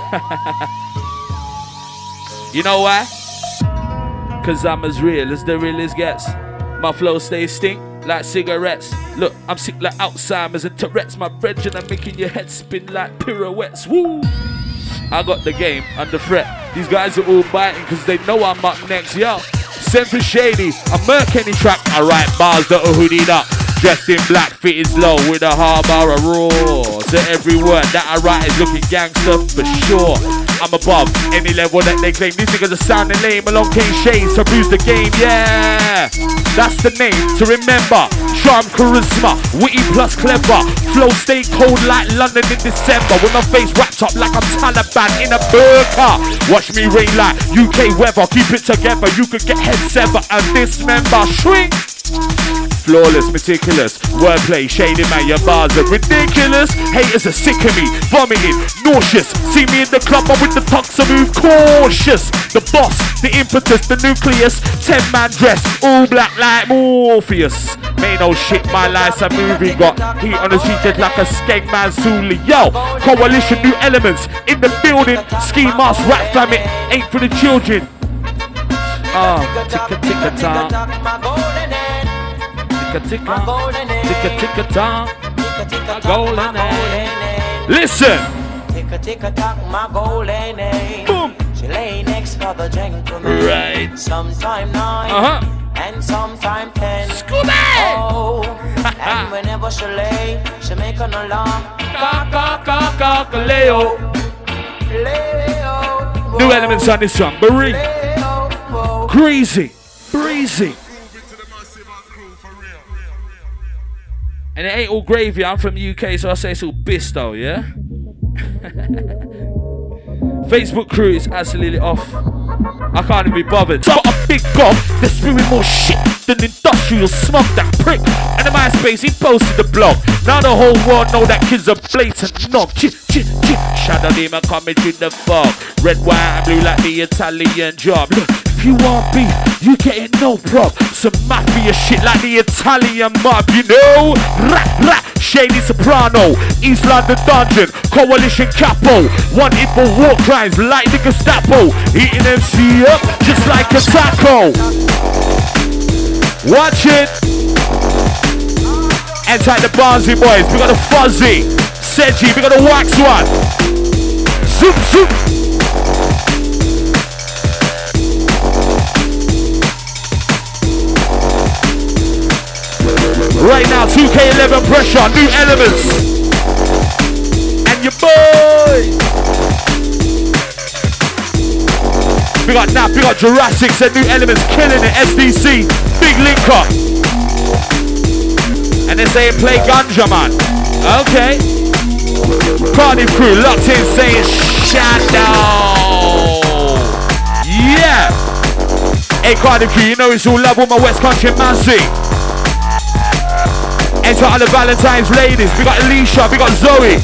You know why? Cause I'm as real as the realest gets. My flow stays stink like cigarettes. Look, I'm sick like Alzheimer's and Tourette's. My brethren are making your head spin like pirouettes. Woo! I got the game under threat. These guys are all biting cause they know I'm up next. Yo, send for Shady. I murk any track. I write bars that are hoodied up. Dressed in black, fitted low with a hard bar of raw. So every word that I write is looking gangster for sure. I'm above any level that they claim. These niggas are sounding lame. Along came Shades to bruise the game, yeah. That's the name to remember. Charm, charisma, witty plus clever. Flow stay cold like London in December. With my face wrapped up like I'm Taliban in a burqa. Watch me rain like UK weather. Keep it together, you could get head sever and dismember. Shrink. Flawless, meticulous, wordplay, shady man, your bars are ridiculous. Haters are sick of me, vomiting, nauseous. See me in the club, but with the tongue to move cautious. The boss, the impetus, the nucleus, 10-man dress, all black like Morpheus. Ain't no shit, my life's a movie. Got heat on the street just like a skeg man Zuli. Yo, coalition, New Elements in the building. Ski mask, rap fam, it ain't for the children. Ticka-ticka-tock. Ticka-ticka-tock. Listen. Ticka-ticka-tock, my golden age. Boom. She lay next for the gentleman. Right. Sometime 9 and sometime 10. Scooby! Oh, and whenever she lay, she make an alarm. Leo. New Elements on this one. Marie. Greasy. Breezy. And it ain't all gravy. I'm from the UK, so I say it's all Bisto, yeah? Facebook crew is absolutely off. I can't even be bothered. Got a big gob that's spewing more shit than industrial smoke, that prick. And in MySpace, he posted the blog. Now the whole world know that kid's a blatant knob. Shadow demon coming through the fog. Red, white, and blue like the Italian job. Look, if you want beef, you get it no prob. Some mafia shit like the Italian mob, you know? Rah, rah. Shady Soprano, East London Dungeon, Coalition Capo, wanted for war crimes like the Gestapo, eating MC up just like a taco. Watch it. Enter the Barnsley boys, we got the Fuzzy, Sedgy, we got the Wax one. Zoop, zoop. Right now, 2K11 pressure, new elements. And your boy. We got Nap, we got Jurassic, and new elements killing it. SDC, big link up. And they say play ganja, man. Okay. Cardiff crew locked in saying shadow. Yeah. Hey Cardiff crew, you know it's all love with my West Country Massey. Enter all the Valentine's ladies. We got Alicia, we got Zoe.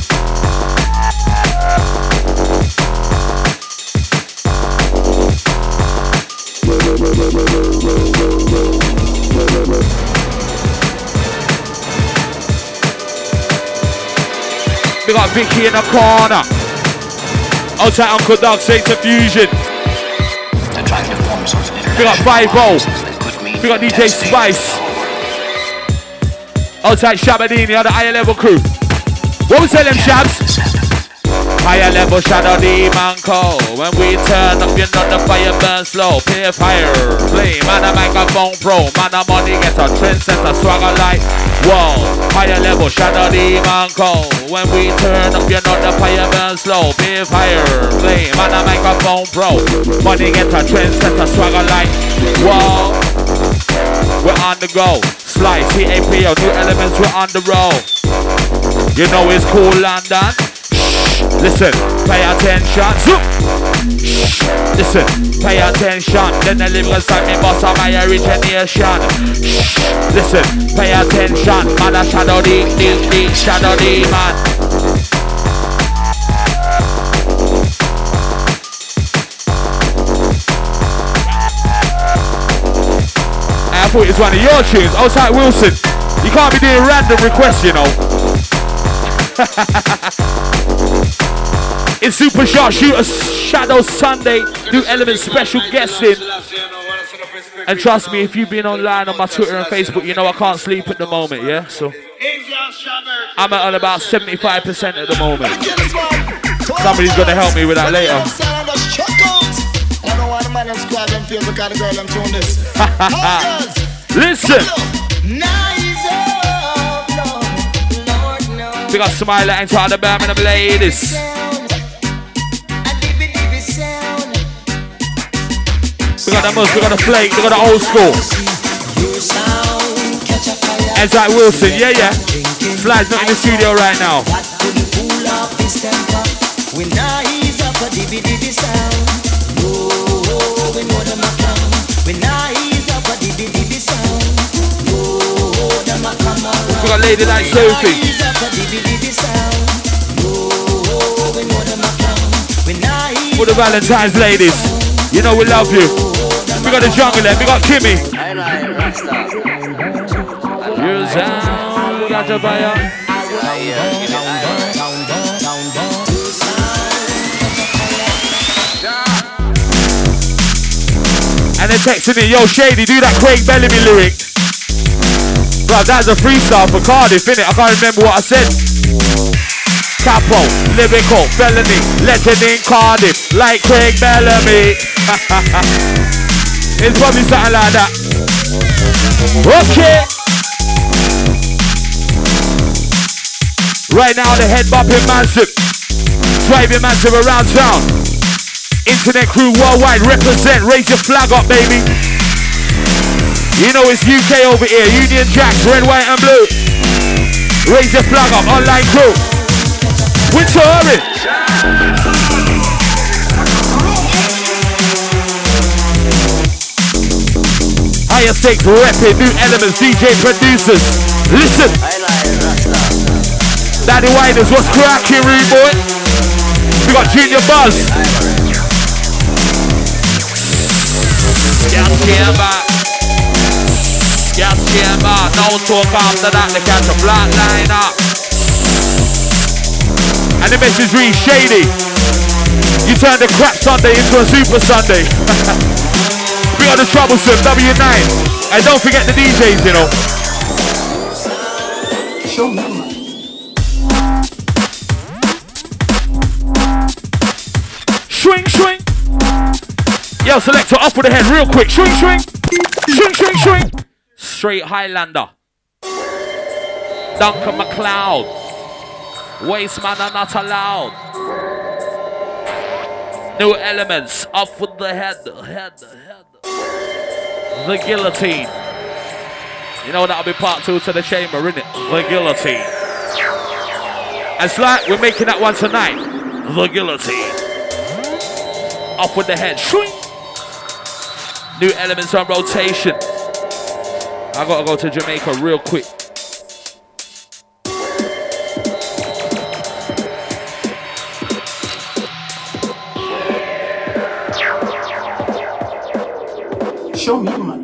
We got Vicky in the corner. Outside Uncle Doug, Satan Fusion. We got 5-0. We got DJ Spice. Outside Shabadini on the higher level crew. What we tell them, Shabs? Higher level shadow demon call. When we turn up, you know the fire burns slow. Pay fire, flame, man a microphone pro. Man a money get a trendsetter, swagger like whoa. Higher level shadow demon call. When we turn up, you know the fire burns slow. Pay fire, flame, man a microphone pro. Money get a trendsetter, swagger like whoa. We're on the go. Slice, CAPO, new elements, we're on the roll. You know it's cool, London. Listen, pay attention. Zoop. Listen, pay attention. Then the lyrics like me boss of my origination. Listen, pay attention. Man a shadow the shadow demon. I thought it was one of your tunes. Outside Wilson, you can't be doing random requests, you know. It's Super Shot Shooter Shadow Sunday, new element special guesting. And trust me, if you've been online on my Twitter and Facebook, you know I can't sleep at the moment, yeah? So I'm at about 75% at the moment. Somebody's gonna help me with that later. Listen. We got Smiler and all the Birmingham ladies. We got the Mus, we got the Flake, we got the old school. And Zach Wilson, yeah. Fly's not in the studio right now. We got Lady like Sophie. For the Valentine's ladies, you know we love you. We got the jungle there, we got Kimmy. You sound, we got your fire. And they're texting me, yo Shady, do that Craig Bellamy lyric. Bro, that's a freestyle for Cardiff, innit? I can't remember what I said. Capo, lyrical, felony, legend in Cardiff, like Craig Bellamy. It's probably something like that. Okay. Right now the head bopping massive, driving massive around town. Internet crew worldwide represent, raise your flag up, baby. You know it's UK over here, Union Jacks, red, white and blue. Raise your flag up, online crew. We're touring. Higher stakes repping, new elements, DJ producers. Listen. Daddy Winers, what's cracking, rude boy? We got Junior Buzz. Gas chamber, no talk after that, they catch a flat line up. And the message reads, Shady, you turned a crap Sunday into a super Sunday. We got the troublesome, W9. And don't forget the DJs, you know. Show me. Swing, swing. Yo, selector, off with the head real quick. Swing, swing. Swing, swing, swing. Straight Highlander. Duncan MacLeod. Wasteman are not allowed. New elements. Off with the head. The guillotine. You know that'll be part 2 to the chamber, innit? The guillotine. It's like we're making that one tonight. The guillotine. Off with the head. Swing. New elements on rotation. I gotta go to Jamaica real quick. Show me money.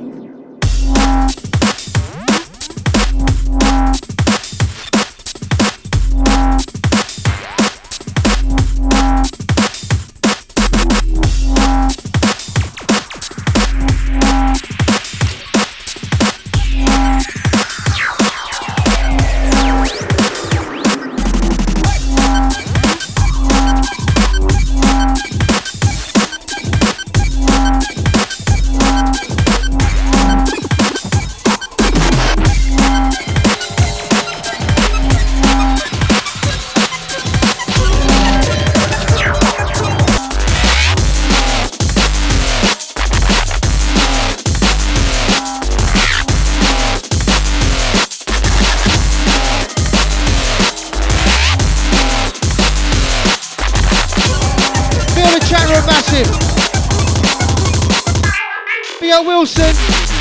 Wilson.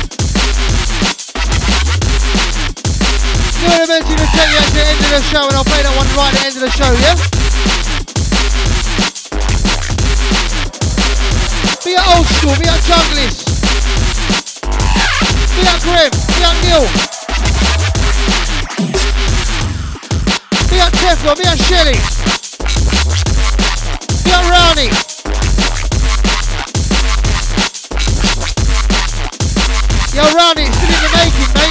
New elements in the take you at the end of the show, and I'll play that one right at the end of the show, yeah? Be at old school, be at junglist. Be at Grim, be at Neil. Be at Teflon, be at Shelly. Be at Rowney. Yo, Rowney, it's still in the making, mate.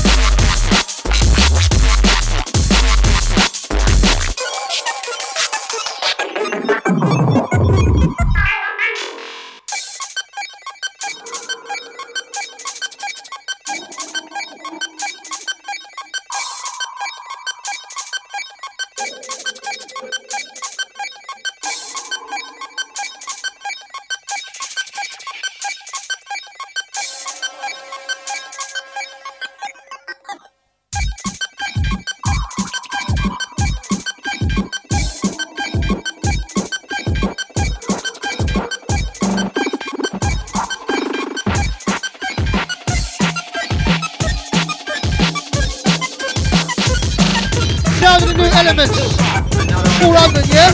Elements. Full London, yeah?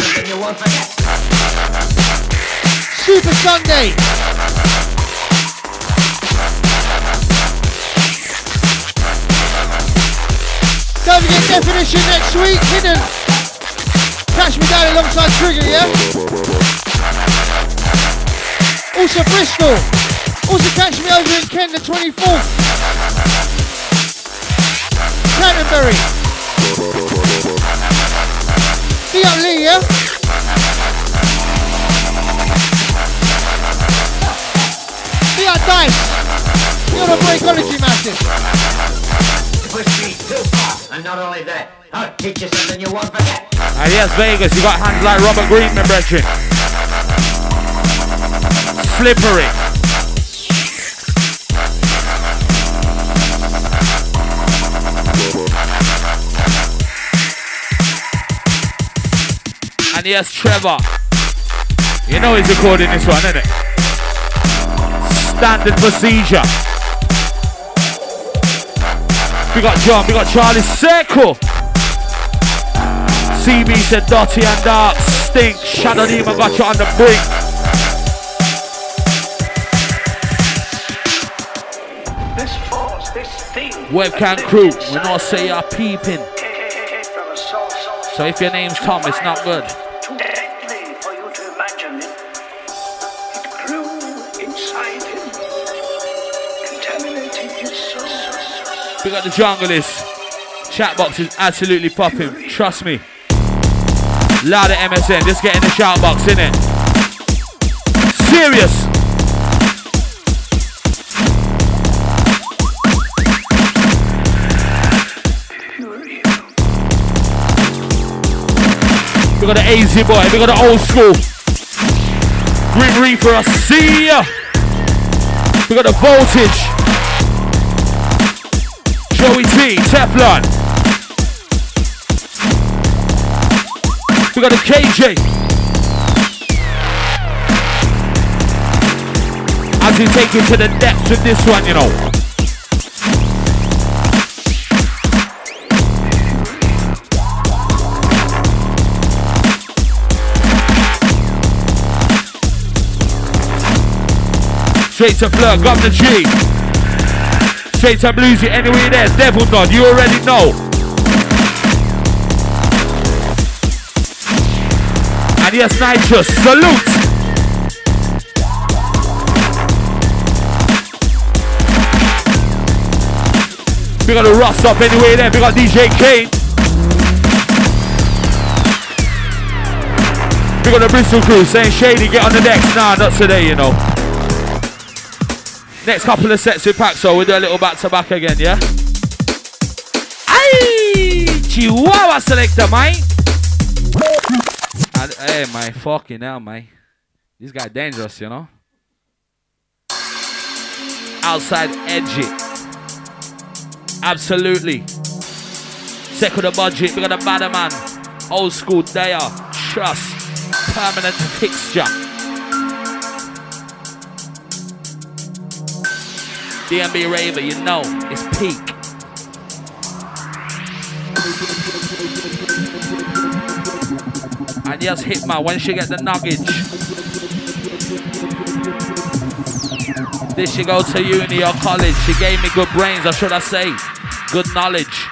Super Sunday. Don't forget Definition next week. Hidden. Catch me down alongside Trigger, yeah? Also Bristol. Also catch me over in Kent the 24th. Canterbury. Be up Lee, yeah? Be up Dice. You're the Breakology massive. Push me too far, and not only that, I'll teach you something you won't forget. And yes, Vegas, you got hands like Robert Green, my brethren. Slippery. And yes, Trevor. You know he's recording this one, isn't it? Standard procedure. We got John, we got Charlie Circle. CB said Dotty and Dark. Stink. Shadow Demon got you on the brink. This force, this thing. Webcam crew, we not say you're peeping. From a soul So if your name's Tom, it's not good. Too deadly for you to imagine it. It grew inside him, contaminating his soul. We got the junglist. Chat box is absolutely popping. Trust me. Louder MSN. Just get in the shout box, innit? Serious. We got the AZ boy. We got the old school. Grim Reaper, I see ya. We got the voltage. Joey T, Teflon. We got a KJ. As we take it to the depths with this one, you know. Straight to Fleur, Governor G. Straight to Bluesy, anywhere there, Devil Nod, you already know. And yes, Nitrous, salute. We got a Rust up anyway there, we got DJ Kane. We got the Bristol crew saying Shady, get on the decks. Nah, not today, you know. Next couple of sets with Paxo, we'll do a little back to back again, yeah? Aye! Chihuahua selector, mate! Hey, my fucking hell, mate. This guy dangerous, you know? Outside edgy. Absolutely. Second the budget, we got a badder man. Old school, they are. Trust. Permanent fixture. DMB Raver, you know, it's peak. And yes, Hitman, when she get the nuggage. Did she go to uni or college? She gave me good brains, or should I say, good knowledge.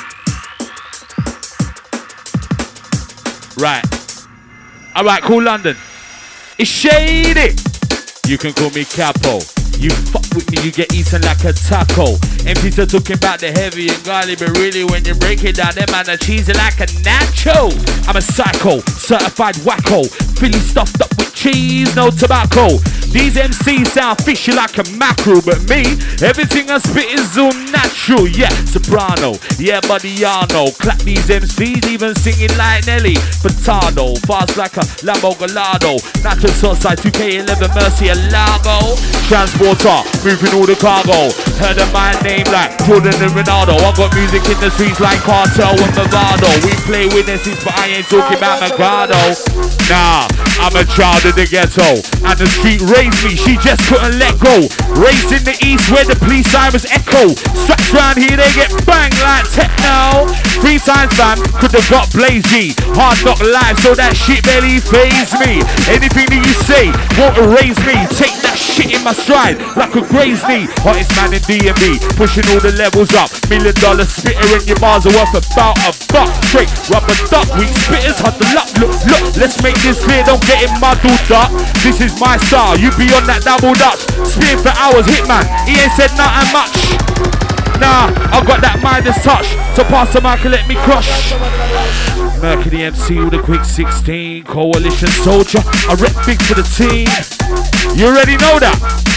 Right. Alright, cool London. It's Shady. You can call me Capo. You fuck with me, you get eaten like a taco. And Peter talking about the heavy and garlic, but really when you break it down, them man are cheesy like a nacho. I'm a psycho, certified wacko, Philly stuffed up with cheese, no tobacco. These MCs sound fishy like a mackerel, but me, everything I spit is all natural. Yeah, soprano, yeah, buddy, y'all know. Clap these MCs, even singing like Nelly Furtado, fast like a Lambo Gallardo. Natural Southside, 2K11, Mercy, a Lago. Transporter, moving all the cargo. Heard of my name like Jordan and Ronaldo. I got music in the streets like Cartel and Movado. We play witnesses, but I ain't talking about Mercado. Nah, I'm a child of the ghetto, and the street raised me, she just couldn't let go. Raised in the east where the police sirens echo. Straps round here, they get banged like techno. 3 times fam, could have got Blaze G. Hard knock live, so that shit barely phased me. Anything that you say won't erase me. Take that shit in my stride like a Gray's knee. Hottest man in DMV, pushing all the levels up. $1 million spitter in your bars are worth about $1. Straight rubber duck, weak spitters huddle up. Look, let's make this clear, don't get it muddled up. This is my style, you be on that double dutch. Spin for hours, Hitman, he ain't said nothing much. Nah, I got that Midas touch, so pass the mic and let me crush. Mercury MC with a quick 16, coalition soldier, I rep big for the team. You already know that.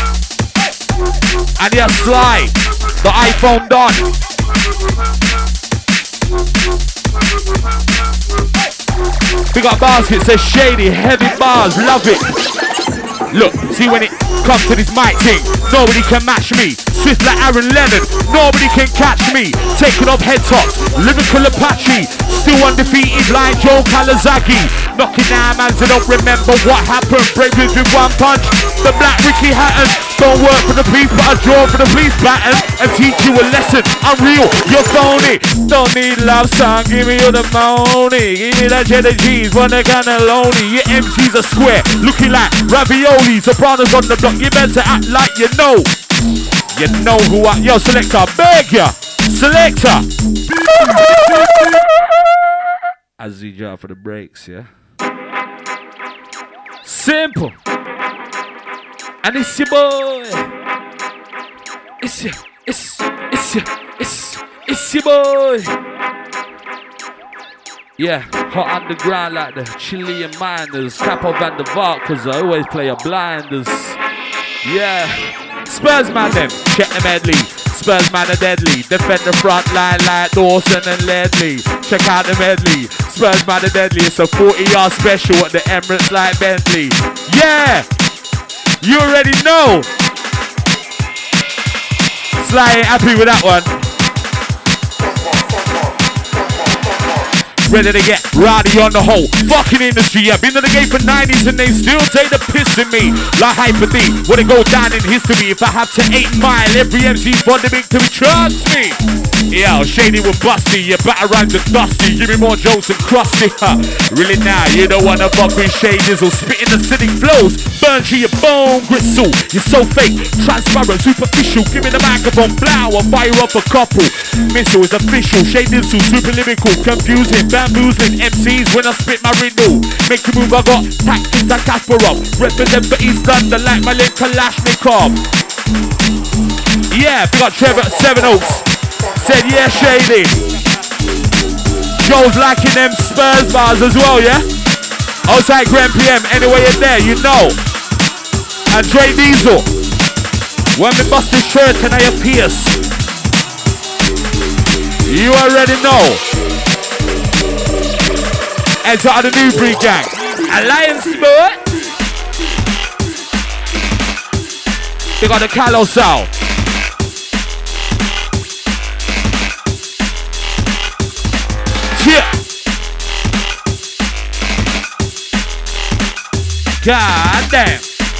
And yeah, Sly, the iPhone Don. We got baskets, says Shady, heavy bars, love it. Look, see when it comes to this mic thing, nobody can match me. Swift like Aaron Lennon, nobody can catch me. Taking off head tops, lyrical Apache. Still undefeated like Joe Calazaghi. Knocking down mans that don't remember what happened. Bravely with one punch, the Black Ricky Hatton. Don't work for the police, but I draw for the police baton and teach you a lesson. I'm real, you're phony. Don't need love song, give me all the money. Give me that cheddar cheese, one that kinda lonely. Your MCs are square, looking like ravioli. Sopranos on the block, you better act like you know. You know who I... Yo, Selector, beg ya! Selector! as we drop for the breaks, yeah? Simple. And it's your boy. It's your boy. Yeah, hot underground like the Chilean miners. Capo Van der Vaart, cause I always play a blinders. Yeah. Spurs man them, check the medley. Spurs man are deadly. Defend the front line like Dawson and Ledley. Check out the medley. Spurs man are deadly. It's a 40-yard special at the Emirates like Bentley. Yeah! You already know. Sly ain't happy with that one. Ready to get rowdy on the whole fucking industry. I've been in the game for 90s and they still take the piss in me. Like Hyper D, would it go down in history if I have to 8 Mile? Every MC's funding to me, trust me. Yo, Shady with Busty, you better rhyme the Dusty. Give me more jokes than Krusty, huh? Really now, you don't wanna fuck with Shaders or spitting acidic flows. Burn to your bone gristle. You're so fake, transparent, superficial. Give me the microphone, blow, I'll fire up a couple. Missile is official, Shaders too super lyrical, confusing. Bamboozling MCs when I spit my riddle. Make you move, I got tactics like Kasparov. Represent for East London like my link Kalashnikov. Yeah, we got Trevor at 7 Oaks. Said yeah, Shady. Joe's liking them Spurs bars as well, yeah? Outside Grand PM, anyway you're there, you know. And Dre Diesel. When we bust this shirt and I appears. You already know. Enter out the Newbury gang. Alliance boy. They got the Callow Sound. Yeah. God damn.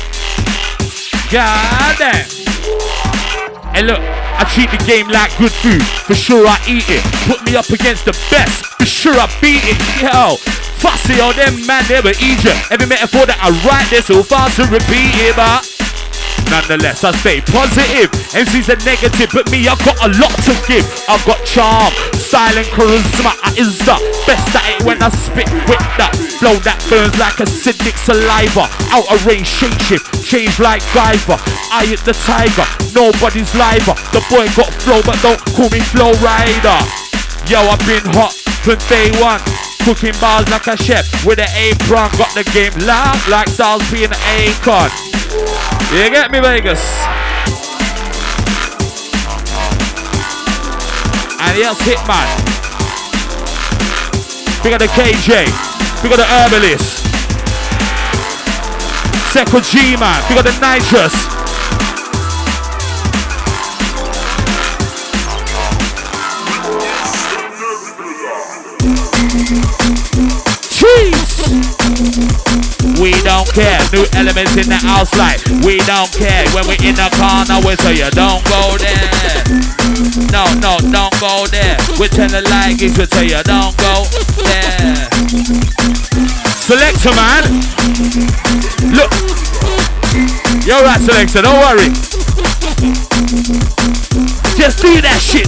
God damn. Hey look, I treat the game like good food. For sure I eat it. Put me up against the best. For sure I beat it. Yo. Fussy on them man, never eat you. Every metaphor that I write, they're so far to repeat it, but nonetheless, I stay positive. MC's are negative, but me, I've got a lot to give. I've got charm, style and charisma. I is the best at it when I spit with that flow that burns like acidic saliva. Out of range, shapeshift, change like Guyver. I hit the tiger, nobody's liver. The boy got flow, but don't call me Flow Rider. Yo, I've been hot from day one. Cooking bars like a chef with an apron. Got the game loud like Styles being an Akon. You get me, Vegas? And yes, Hitman. We got the KJ. We got the Herbalist. Seco G-Man. We got the Nitrous. We don't care, new elements in the house like we don't care. When we in the corner we say you don't go there. No, don't go there. We tell the like it, we say you don't go there. Selector man. Look. You're right, Selector, don't worry. Just do that shit,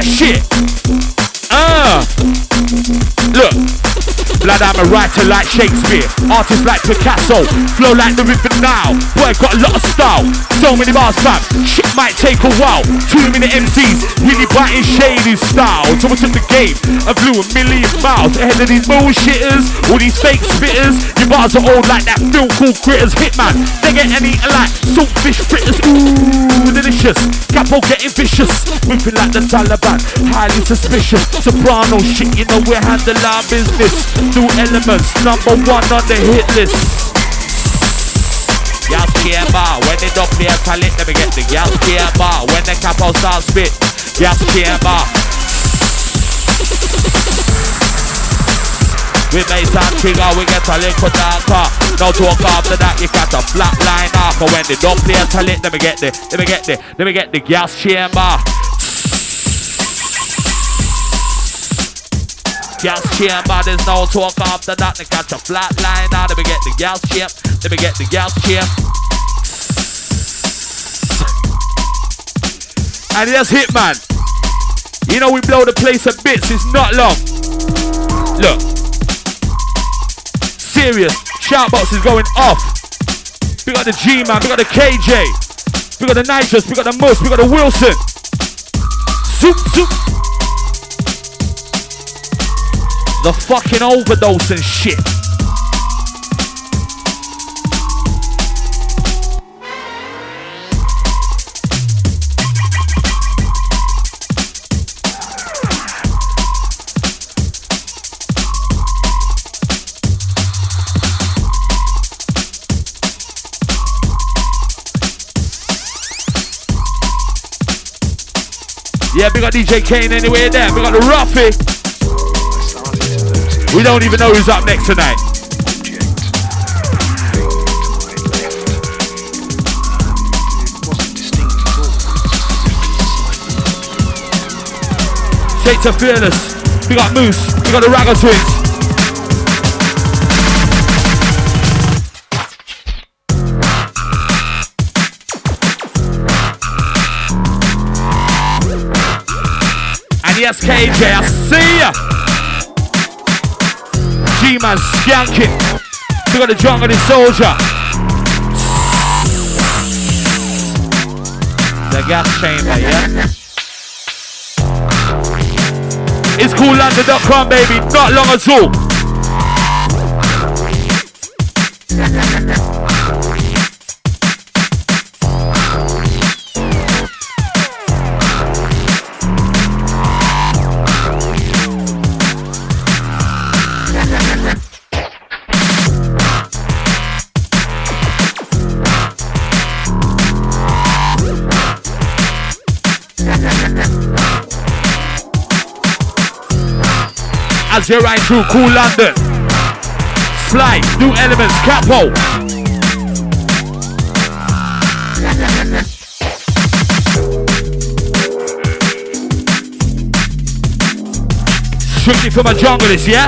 Look. Blood, I'm a writer like Shakespeare, artist like Picasso, flow like the river now. Boy, got a lot of style, so many bars fam, shit might take a while. 2 minute MCs, really biting Shady style. So we took the game and flew a million miles ahead of these bullshitters, all these fake spitters. Your bars are old like that film called Critters. Hitman, they get any like saltfish fritters, ooh, delicious. Capo getting vicious, moving like the Taliban, highly suspicious. Soprano shit, you know we handle our business. New elements, number 1 on the hit list. Gas chamber, when they don't play a talent, let me get the gas chamber. When the capo starts spit, gas chamber. We make that trigger, we get a little darker. No talk after that, you got a flat line off. But when they don't play a talent, let me get the gas chamber. Gas chamber, there's no talk after that. They catch a flat line now. Let me get the gas champ. And yes, Hitman. You know we blow the place a bits. It's not long. Look, serious. Shout box is going off. We got the G-Man, we got the KJ, we got the Nitrous, we got the Mus, we got the Wilson. Soup, soup. The fucking overdose and shit. Yeah, we got DJ Kane anywhere there. We got the Ruffy. We don't even know who's up next tonight. Straight to Fearless. We got Moose. We got the Ragga Twins. Yes, KJ, I see ya. G-Man skanking. We got the Jungle and Soldier. The gas chamber, yeah? It's CoolLondon.com, baby. Not long at all. As you're right through Cool London. Sly, New Elements, Capo. Strictly for my junglers, yeah?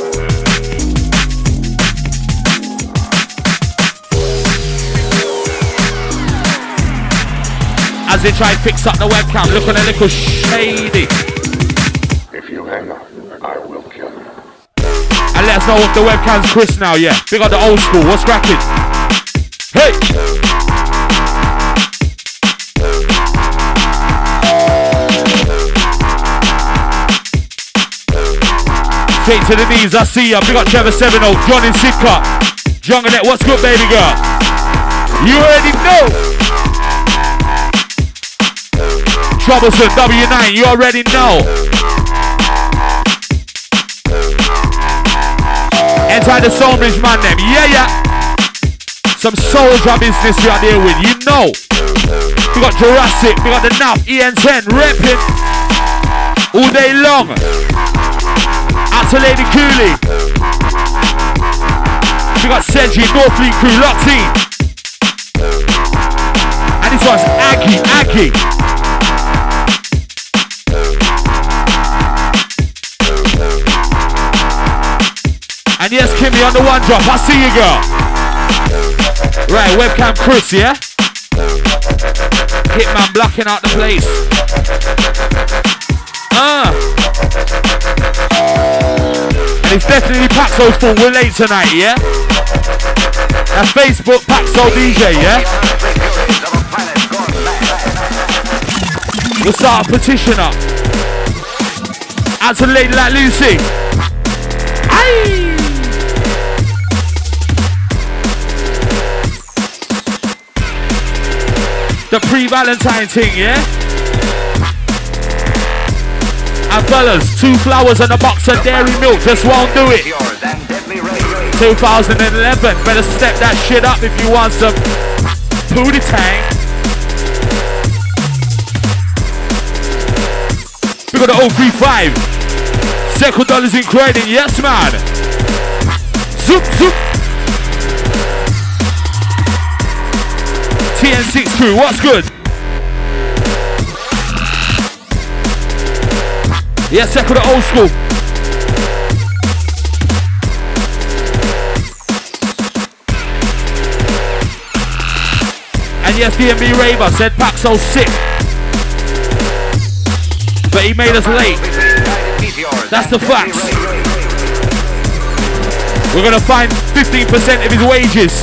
As they try to fix up the webcam, looking a little shady. If you hang on, I will kill you. And let us know if the webcam's Chris now, yeah. We got the old school, what's cracking? Hey! Straight to the knees, I see ya. We got Trevor 7-0, John in Sidcup. Jungle, what's good, baby girl? You already know. Troublesome, W9, you already know. Inside the Soulbridge man them, yeah. Some soldier business we are there with, you know. We got Jurassic, we got the NAP, EN10, repping all day long. Out to Lady Cooley. We got Sedgy, Northfleet crew, locked in. And this one's Aggie. And yes, Kimmy on the one drop. I see you, girl. Right, webcam Chris, yeah? Hitman blocking out the place. And it's definitely Paxo's fault. We're late tonight, yeah? That's Facebook Paxo DJ, yeah? We'll start a petition up. Out to the lady like Lucy. Aye! The pre-Valentine thing, yeah? And fellas, 2 flowers and a box of dairy milk just won't do it. 2011, better step that shit up if you want some booty tang. We got the 035. Second dollars in credit, yes man. Zoop, zoop. TN6 crew, what's good? Yes, second old school. And yes, DMB Raver said Paxo's sick. But he made us late. That's the facts. We're gonna find 15% of his wages.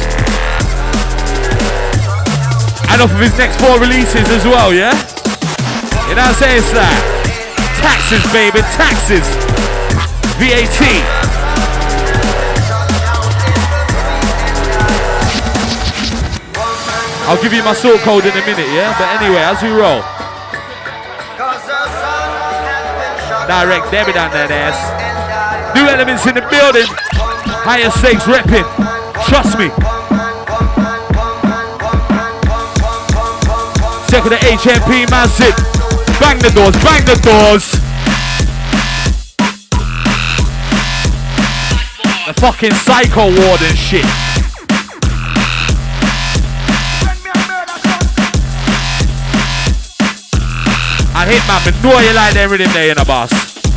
And off of his next 4 releases as well, yeah? You know what I'm saying, it's like taxes, baby, taxes. VAT. I'll give you my sort code in a minute, yeah? But anyway, as we roll. Direct debit on that ass. New elements in the building. Higher stakes repping. Trust me. Check with the HMP massive. Bang the doors, bang the doors. The fucking psycho ward and shit. I hit man, but know you like that rhythm there, you know, boss.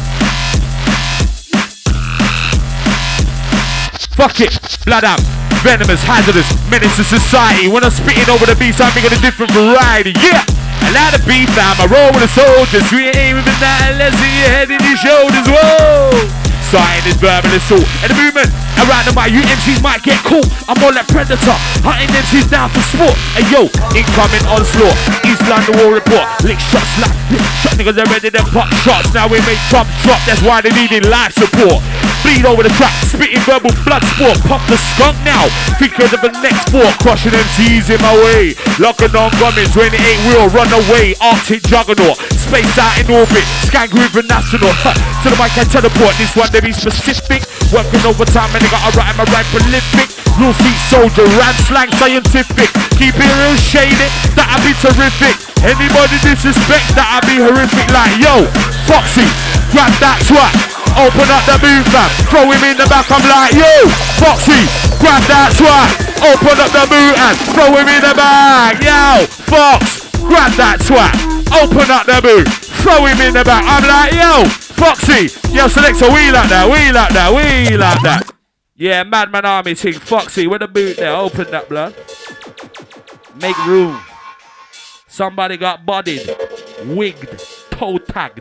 Fuck it, blood out, venomous, hazardous, menace to society. When I'm spitting over the beats, I'm making a different variety. Yeah, I like the beat, fam. I roll with the soldiers. We ain't even that unless in your head and your shoulders. Whoa. Starting this verbal assault and the movement around the mic, you MCs might get caught. I'm more like Predator, hunting MCs down for sport. Hey yo, incoming onslaught, East London War Report. Lick shots like lick shot, niggas are ready to pop shots. Now we make trumps drop, that's why they needing life support. Bleed over the track, spitting verbal blood sport. Pop the skunk now, thinking of the next four. Crushing MCs in my way, locking on gummins, 28 wheel, run away. Arctic juggernaut, space out in orbit, scan groove and national. To the mic I teleport, this one they be specific. Working overtime and they gotta write my rhyme prolific. Rule seat soldier, rap slang scientific. Keep it real shady, that'd be terrific. Anybody disrespect, that'd be horrific. Like yo, Foxy, grab that twat. Open up the boot fam, throw him in the back. I'm like yo, Foxy, grab that twat. Open up the boot and throw him in the back. Yo, Fox, grab that twat. Open up the boot, throw him in the back. I'm like yo, Foxy, yo selector, we like that, we like that, we like that. Yeah, Madman Army thing, Foxy, with the boot there, open that blood. Make room. Somebody got bodied, wigged, toe tagged.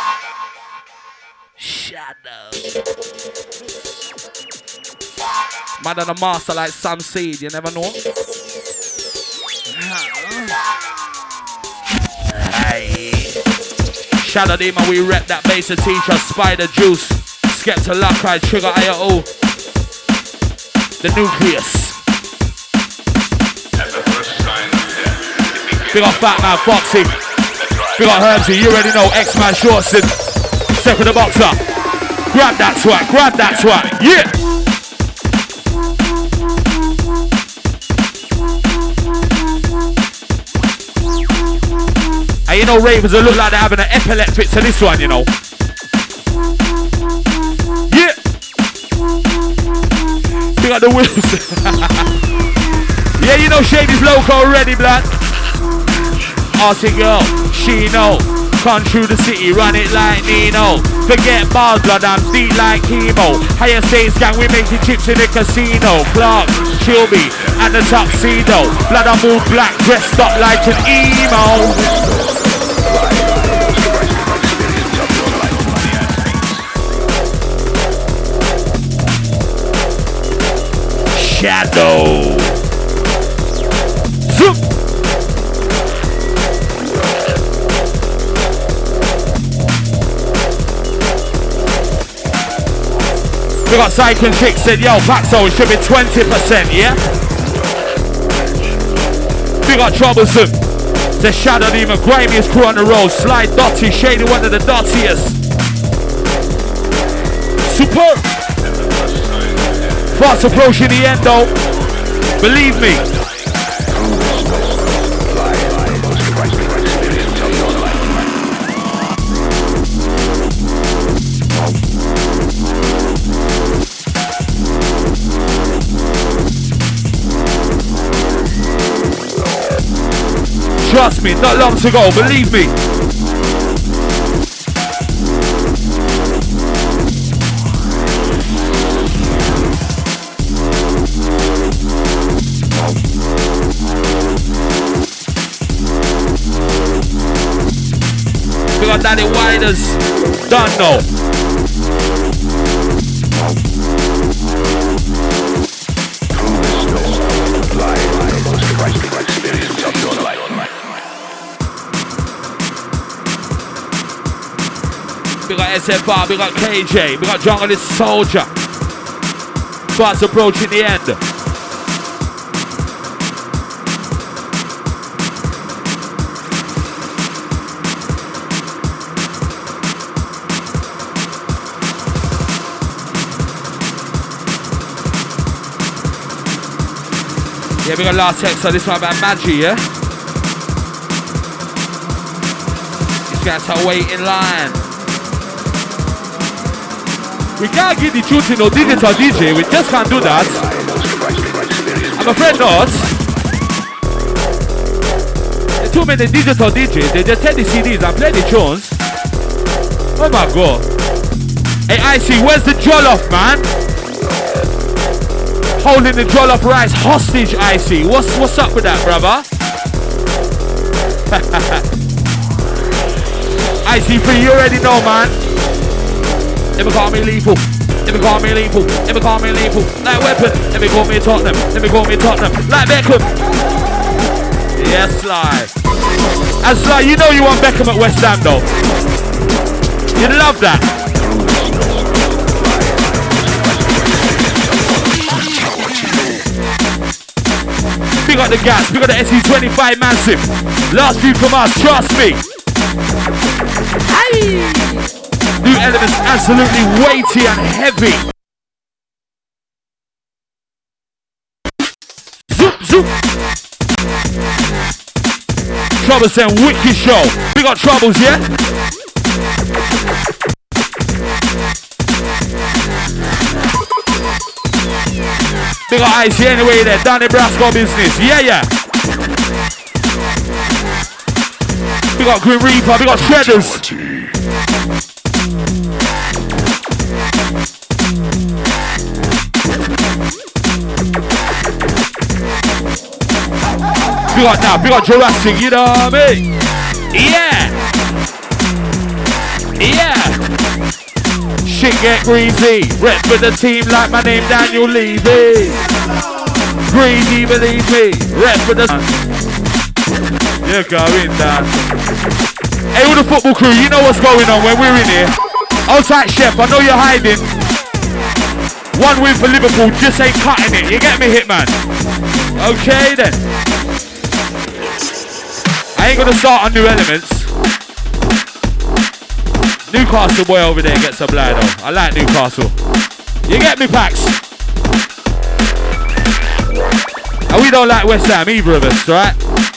Shadow. Man and a master like Sam Seed, you never know. Hey. Shadow Demon, we rep that bass and teacher, Spider Juice, Skepta Lakai, Trigger IO, the Nucleus. Big up Fat Man Foxy, big up Herbsy, you already know, X-Man Shortson, second the boxer. Grab that swag, yeah! And you know ravers will look like they're having an epileptic to this one, you know. Yeah! Big up the wheels. Yeah, you know Shady's loco already, blood. Arctic girl, she know. Come through the city, run it like Nino. Forget bars, blood, I'm deep like chemo. Higher stakes gang, we making chips in the casino. Clark, Chilby, and the tuxedo. Blood, I'm all black, dressed up like an emo. Shadow. Zoom. We got Cycling Chick said, yo, Paxo, it should be 20%, yeah? We got Troublesome. The Shadow Demon, grimiest crew on the road. Sly Dotty, Shady, one of the dottiest. Superb. Fast approaching the end though. Believe me. Trust me, not long to go, believe me. We got Daddy Widers, done know. we got SFR, we got KJ, we got Jungle Soldier. Fast approaching the end. Yeah, we got last text, so this one about Maggie, yeah? These guys are waiting in line. We can't give the truth to no digital DJ, we just can't do that. I'm afraid not. There's too many digital DJs, they just take the CDs and play the tunes. Oh my god. Hey Icy, where's the jollof, man? Holding the jollof rice hostage, Icy. What's up with that, brother? Icy free, you already know, man. Never call me lethal. Never call me lethal. Never call me lethal. Like weapon. Never call me Tottenham. Never call me Tottenham. Like Beckham. Yes, Sly. And Sly, you know you want Beckham at West Ham, though. You love that. We got the gas, we got the SE25 massive. Last few from us, trust me. Aye. New elements absolutely weighty and heavy. Zoop, zoop. Troubles and wicked show. We got troubles, yeah? They got Icy anyway there, Danny Brasco business, yeah. We got Grim Reaper, we got Shredders. We got Jurassic, you know what I mean? Yeah. Shit get greasy. Rep for the team like my name Daniel Levy. Greedy, believe me. Rep for the... You're going down. Hey, all the football crew, you know what's going on when we're in here. Outside Chef, I know you're hiding. One win for Liverpool, just ain't cutting it. You get me, Hitman? Okay then. I ain't gonna start on new elements. Newcastle boy over there gets a blind though. I like Newcastle. You get me, Pax? And we don't like West Ham, either of us, right?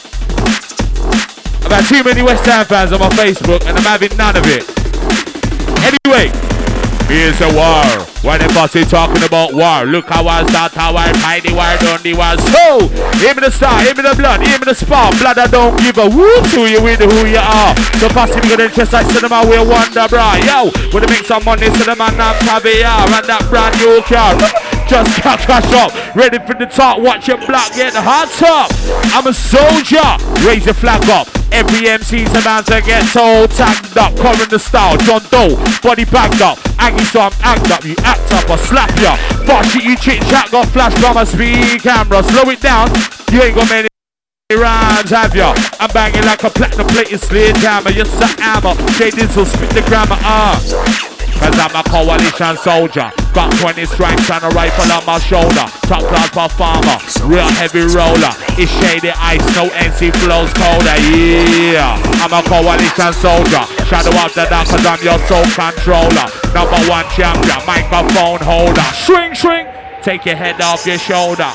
I've had too many West Ham fans on my Facebook and I'm having none of it. Anyway, here's a war. When the boss is talking about war, look how I start, how I fight the war, done the war. So, give me the star, give me the blood, give me the spark. Blood I don't give a whoop to you with who you are. So passive good interest, I send them out with wonder bra. Yo, with a make some money, so the man have caviar and that brand new car. Just cash up, ready for the top, watch your block get hot up. I'm a soldier, raise your flag up. Every MC's about to get so tagged up. Current the style, John Doe, body bagged up. Aggie so I'm act up, you act up or slap ya. Fuck shit, you chit chat, got flash from a speed camera. Slow it down, you ain't got many rhymes, have ya? I'm banging like a platinum plated sledgehammer. You're so hammer, J Dizzle spit the grammar, Cause I'm a coalition soldier. Got 20 stripes and a rifle on my shoulder. Top class performer, real heavy roller. It's shady ice, no NC flows colder. Yeah, I'm a coalition soldier. Shadow up the dark cause I'm your soul controller. Number one champion, microphone holder. Swing, swing, take your head off your shoulder.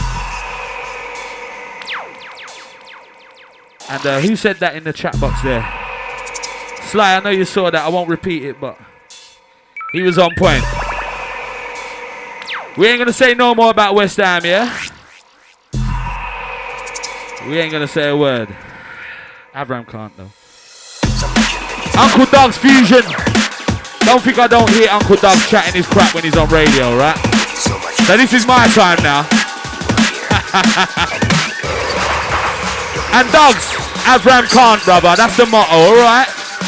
And who said that in the chat box there? Sly, I know you saw that, I won't repeat it, but he was on point. We ain't gonna say no more about West Ham, yeah? We ain't gonna say a word. Avram can't though. Uncle Doug's Fusion. Don't think I don't hear Uncle Doug chatting his crap when he's on radio, right? So this is my time now. And Doug's Avram can't, brother. That's the motto, alright?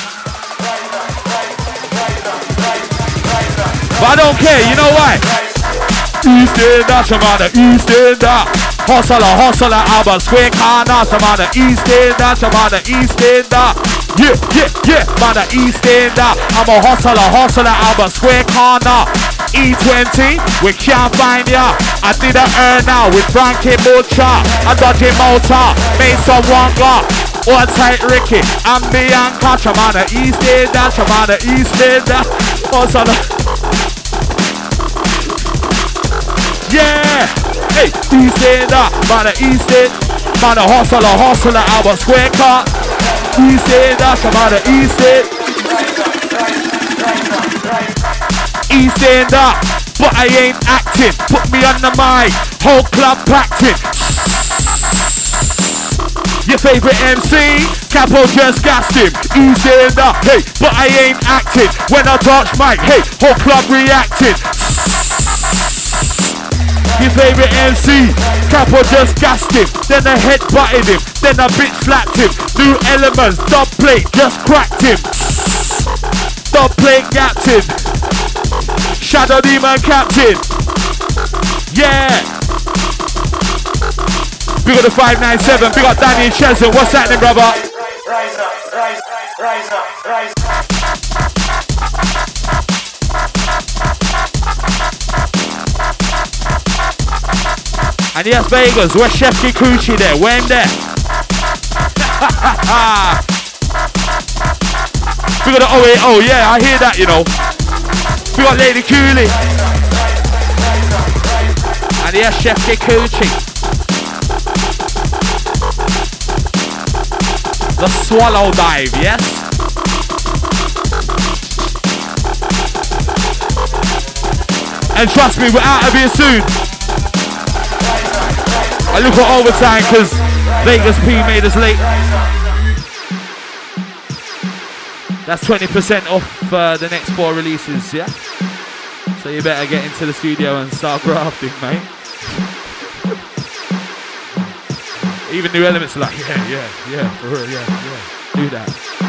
But I don't care, you know why? East Ender, some on the East Ender. Hustler, Albert Square corner, some on the East Ender, some on the East Ender. Yeah. man a East Ender. I'm a hustler, Albert Square corner. E20, we can't find ya. I did a earner with Frankie Butcher, a dodgy motor, made some wonga. All tight Ricky, I'm beyond catch. I'm on the East Ender, I'm on the East Ender. Hustler. Yeah, hey, East Ender, man a East Ender. Man a hustler, Albert Square car. East Ender, I'm on the East Ender. East Ender, but I ain't acting. Put me on the mic, whole club practicing. Your favorite MC, Capo just gassed him. East Ender, hey, but I ain't acting. When I touch mic, hey, whole club reacting. Your favorite MC, Capo just gassed him. Then a head butted him, then a bitch slapped him. New elements, dub plate just cracked him. Dub plate captain. Shadow Demon Captain. Yeah. Big up the 597. Big up Danny and Chesson. What's happening, brother? Rise up, rise up, rise up, rise up. And yes, Vegas. Where's Chef Kikuchi there? Where him there? Big up the 080. Oh, yeah, I hear that, you know. We got Lady Cooley. And yes, Chef Kikuchi. The swallow dive, yes? And trust me, we're out of here soon. I look at overtime because Vegas P made us late. That's 20% off the next 4 releases, yeah? So you better get into the studio and start grafting, mate. Even New Elements are like, yeah, for real, yeah. Do that.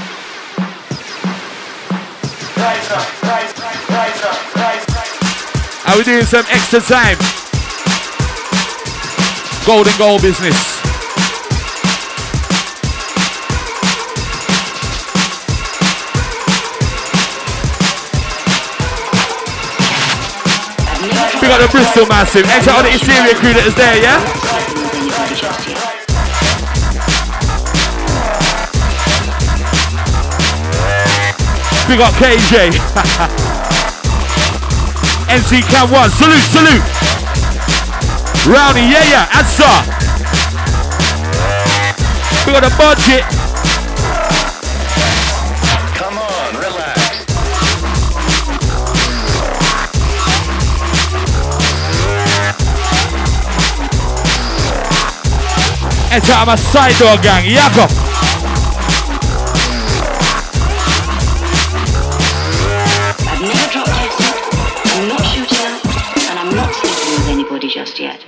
Rise up, rise up, rise up, rise up. Are we doing some extra time? Golden goal business. We got the Bristol Massive. Enter on the Hysteria crew that is there, yeah? We got KJ. MC Cam 1. Salute. Rowdy, yeah. Adsa. We got a budget. Come on, relax. Enter on my side door gang. Jakob. I've never dropped it. I'm not shooting up, and I'm not sleeping with anybody just yet.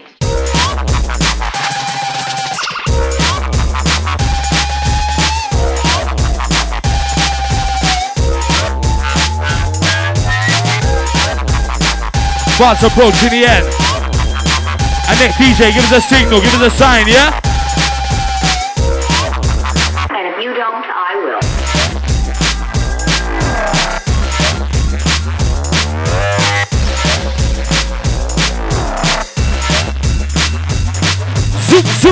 Fast approaching the end. And next DJ, give us a signal, give us a sign, yeah? And if you don't, I will. Zoop.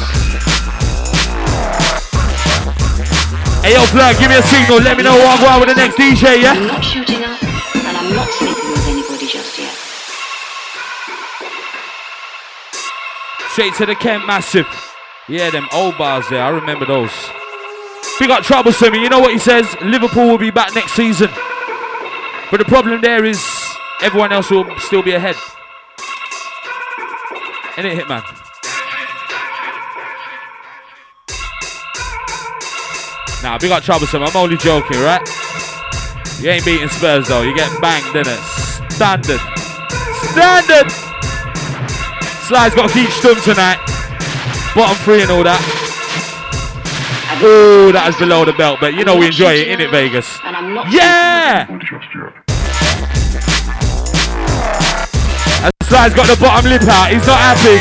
Hey yo, Plug, give me a signal, let me know what I'm going with the next DJ, yeah? I'm not shooting up, and I'm not sleeping with anybody just yet. Straight to the Kent Massive. Yeah, them old bars there, I remember those. We got Troublesome, you know what he says? Liverpool will be back next season. But the problem there is everyone else will still be ahead. Ain't it, Hitman? Nah, we got Troublesome, I'm only joking, right? You ain't beating Spurs though, you get banged, innit? Standard. Sly's got to keep stum tonight. Bottom 3 and all that. Oh, that is below the belt, but you know we enjoy it, innit, Vegas? Yeah! And Sly's got the bottom lip out, he's not happy.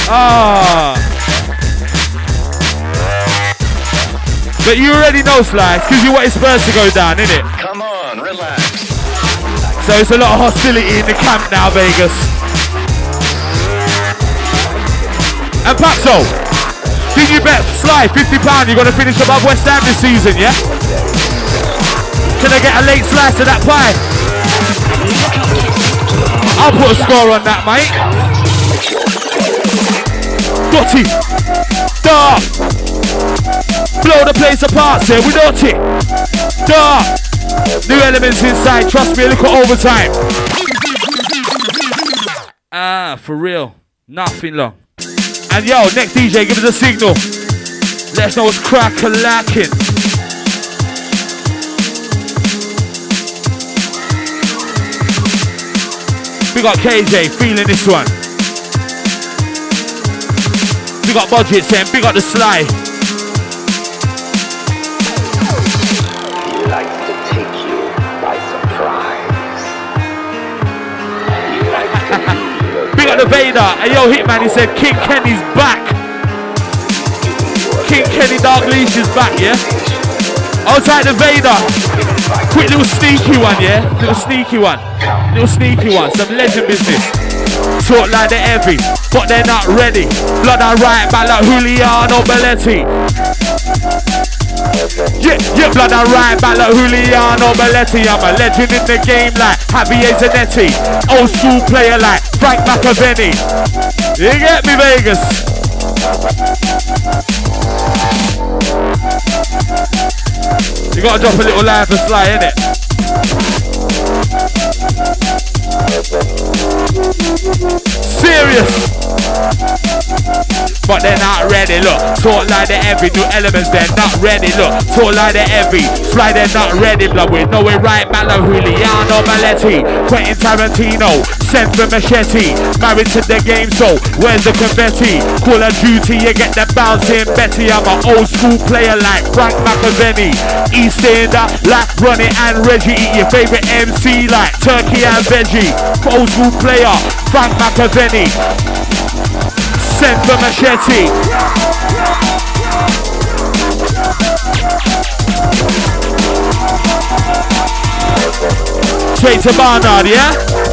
But you already know, Slice, because you want Spurs to go down, innit? Come on, relax. So it's a lot of hostility in the camp now, Vegas. And Paxo, did you bet Sly £50 you're gonna finish above West Ham this season, yeah? Can I get a late slice of that pie? I'll put a score on that, mate. Dotty. Dark. Blow the place apart, say we Dotty. Dark. New elements inside, trust me, look at overtime. For real. Nothing long. And yo, next DJ, give us a signal. Let us know what's crack-a-lacking. We got KJ feeling this one. We got Budget saying, big up the Sly. He likes to take you by surprise. He likes to leave. Big up the Vader. And yo, Hitman, he said King Kenny's back. King Kenny Dark Leash is back, yeah? Outside the Vader. Quick little sneaky one, yeah? Little sneaky one. Little sneaky one. Some legend business. Talk like they're heavy, but they're not ready. Blood I right back like Juliano Belletti. Yeah, blood I right back like Juliano Belletti. I'm a legend in the game like Javier Zanetti. Old school player like Frank McAvenny. You get me, Vegas? You gotta drop a little line for Sly, innit? Serious. But they're not ready, look. Talk like they're heavy. New elements, they're not ready, look. Talk like they're heavy. Fly, they're not ready, blood. We know it right back like Juliano Belletti. Quentin Tarantino. Sent for machete. Married to the game, so where's the confetti? Call of Duty, you get the bouncing Betty. I'm an old school player like Frank McAvenny. East Ender like Ronnie and Reggie. Eat your favorite MC like Turkey and Veggie. Old school player Frank McAvenny. Sent for machete. Straight to Barnard, yeah?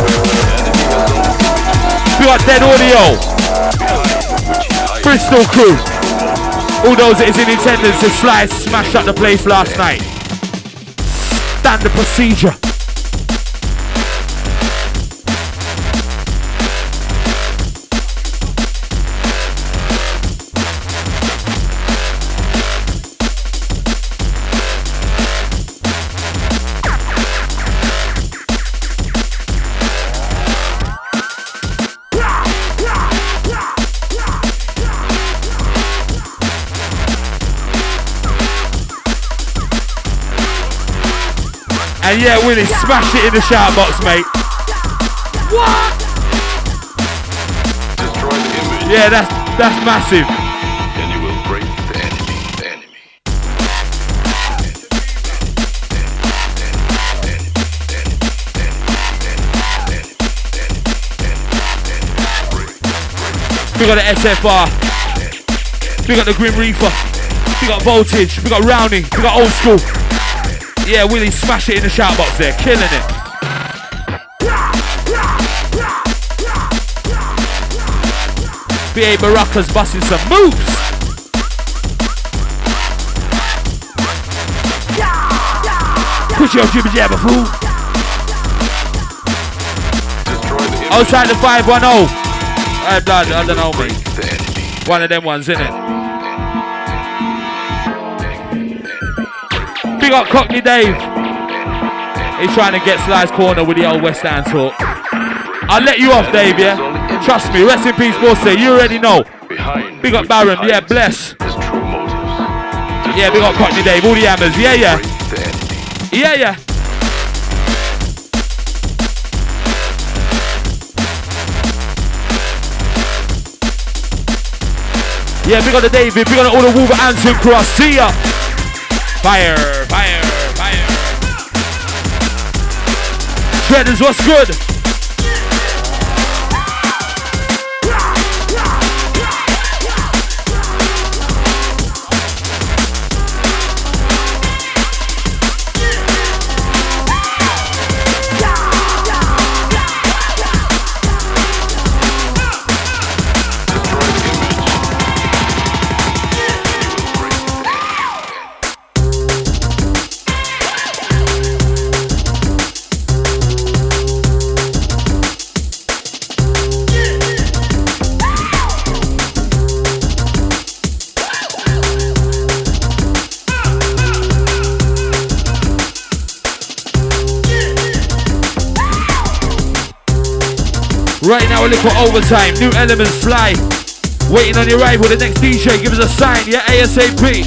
We got Dead Audio. Bristol crew. All those that is in attendance to smash up the place last night. Standard procedure. And yeah, Willie, smash it in the shout box, mate. What? Destroy the image. Yeah, that's massive. And you will break the enemy. We got the SFR. We got the Grim Reaper. We got Voltage. We got Rowney. We got Old School. Yeah, Willie, smash it in the shout box there, killing it. B.A. Baraka's busting some moves. Put your jibber jabber, fool. Outside the 510. I don't know, mate. One of them ones, innit? Big up Cockney Dave. He's trying to get Sly's corner with the old West Ham talk. I'll let you off, Dave, yeah? Trust me, rest in peace, Morse. You already know. Big up Baron, yeah, bless. Yeah, big up Cockney Dave, all the hammers, yeah. Yeah. Yeah, big up the David, big up all the Wolverhampton cross. See ya. Fire. Shredders, what's good? Right now a little overtime. New Elements Fly. Waiting on your arrival. The next DJ, give us a sign, yeah, ASAP.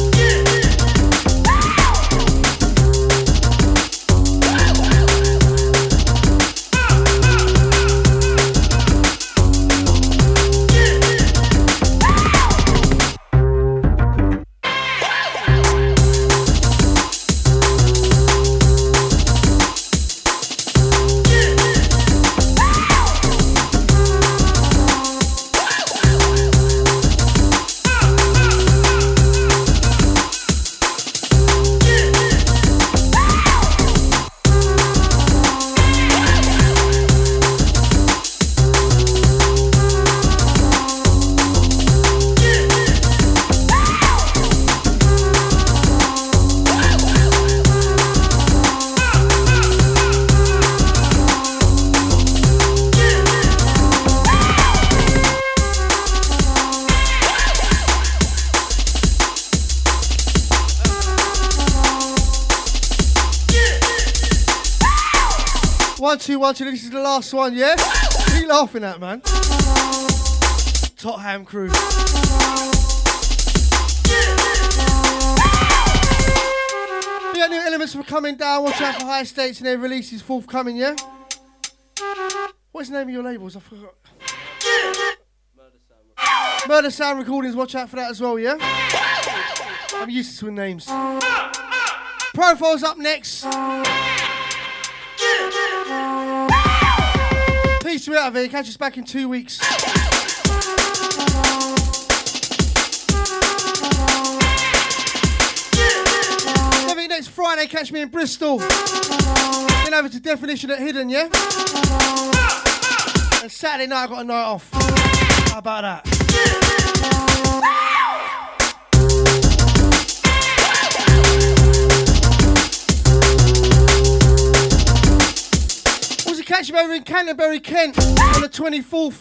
One, two, this is the last one, yeah? What are you laughing at, man? Tottenham crew. Yeah, New Elements for coming down. Watch out for High States and their release is forthcoming, yeah? What's the name of your labels? I forgot. Murder Sound Recordings, watch out for that as well, yeah? I'm used to names. Profiles up next. Peace, we're out of here. Catch us back in 2 weeks. Maybe next Friday, catch me in Bristol. Then over to Definition at Hidden, yeah? And Saturday night, I got a night off. How about that? Catch me over in Canterbury, Kent on the 24th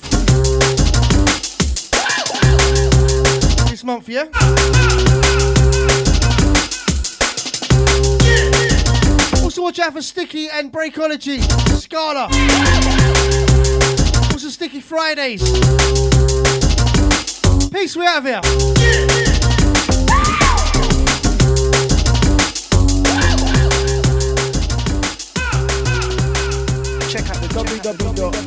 this month, yeah? Also watch out for Sticky and Breakology, Scala. Also Sticky Fridays. Peace, we're out of here. Check out the www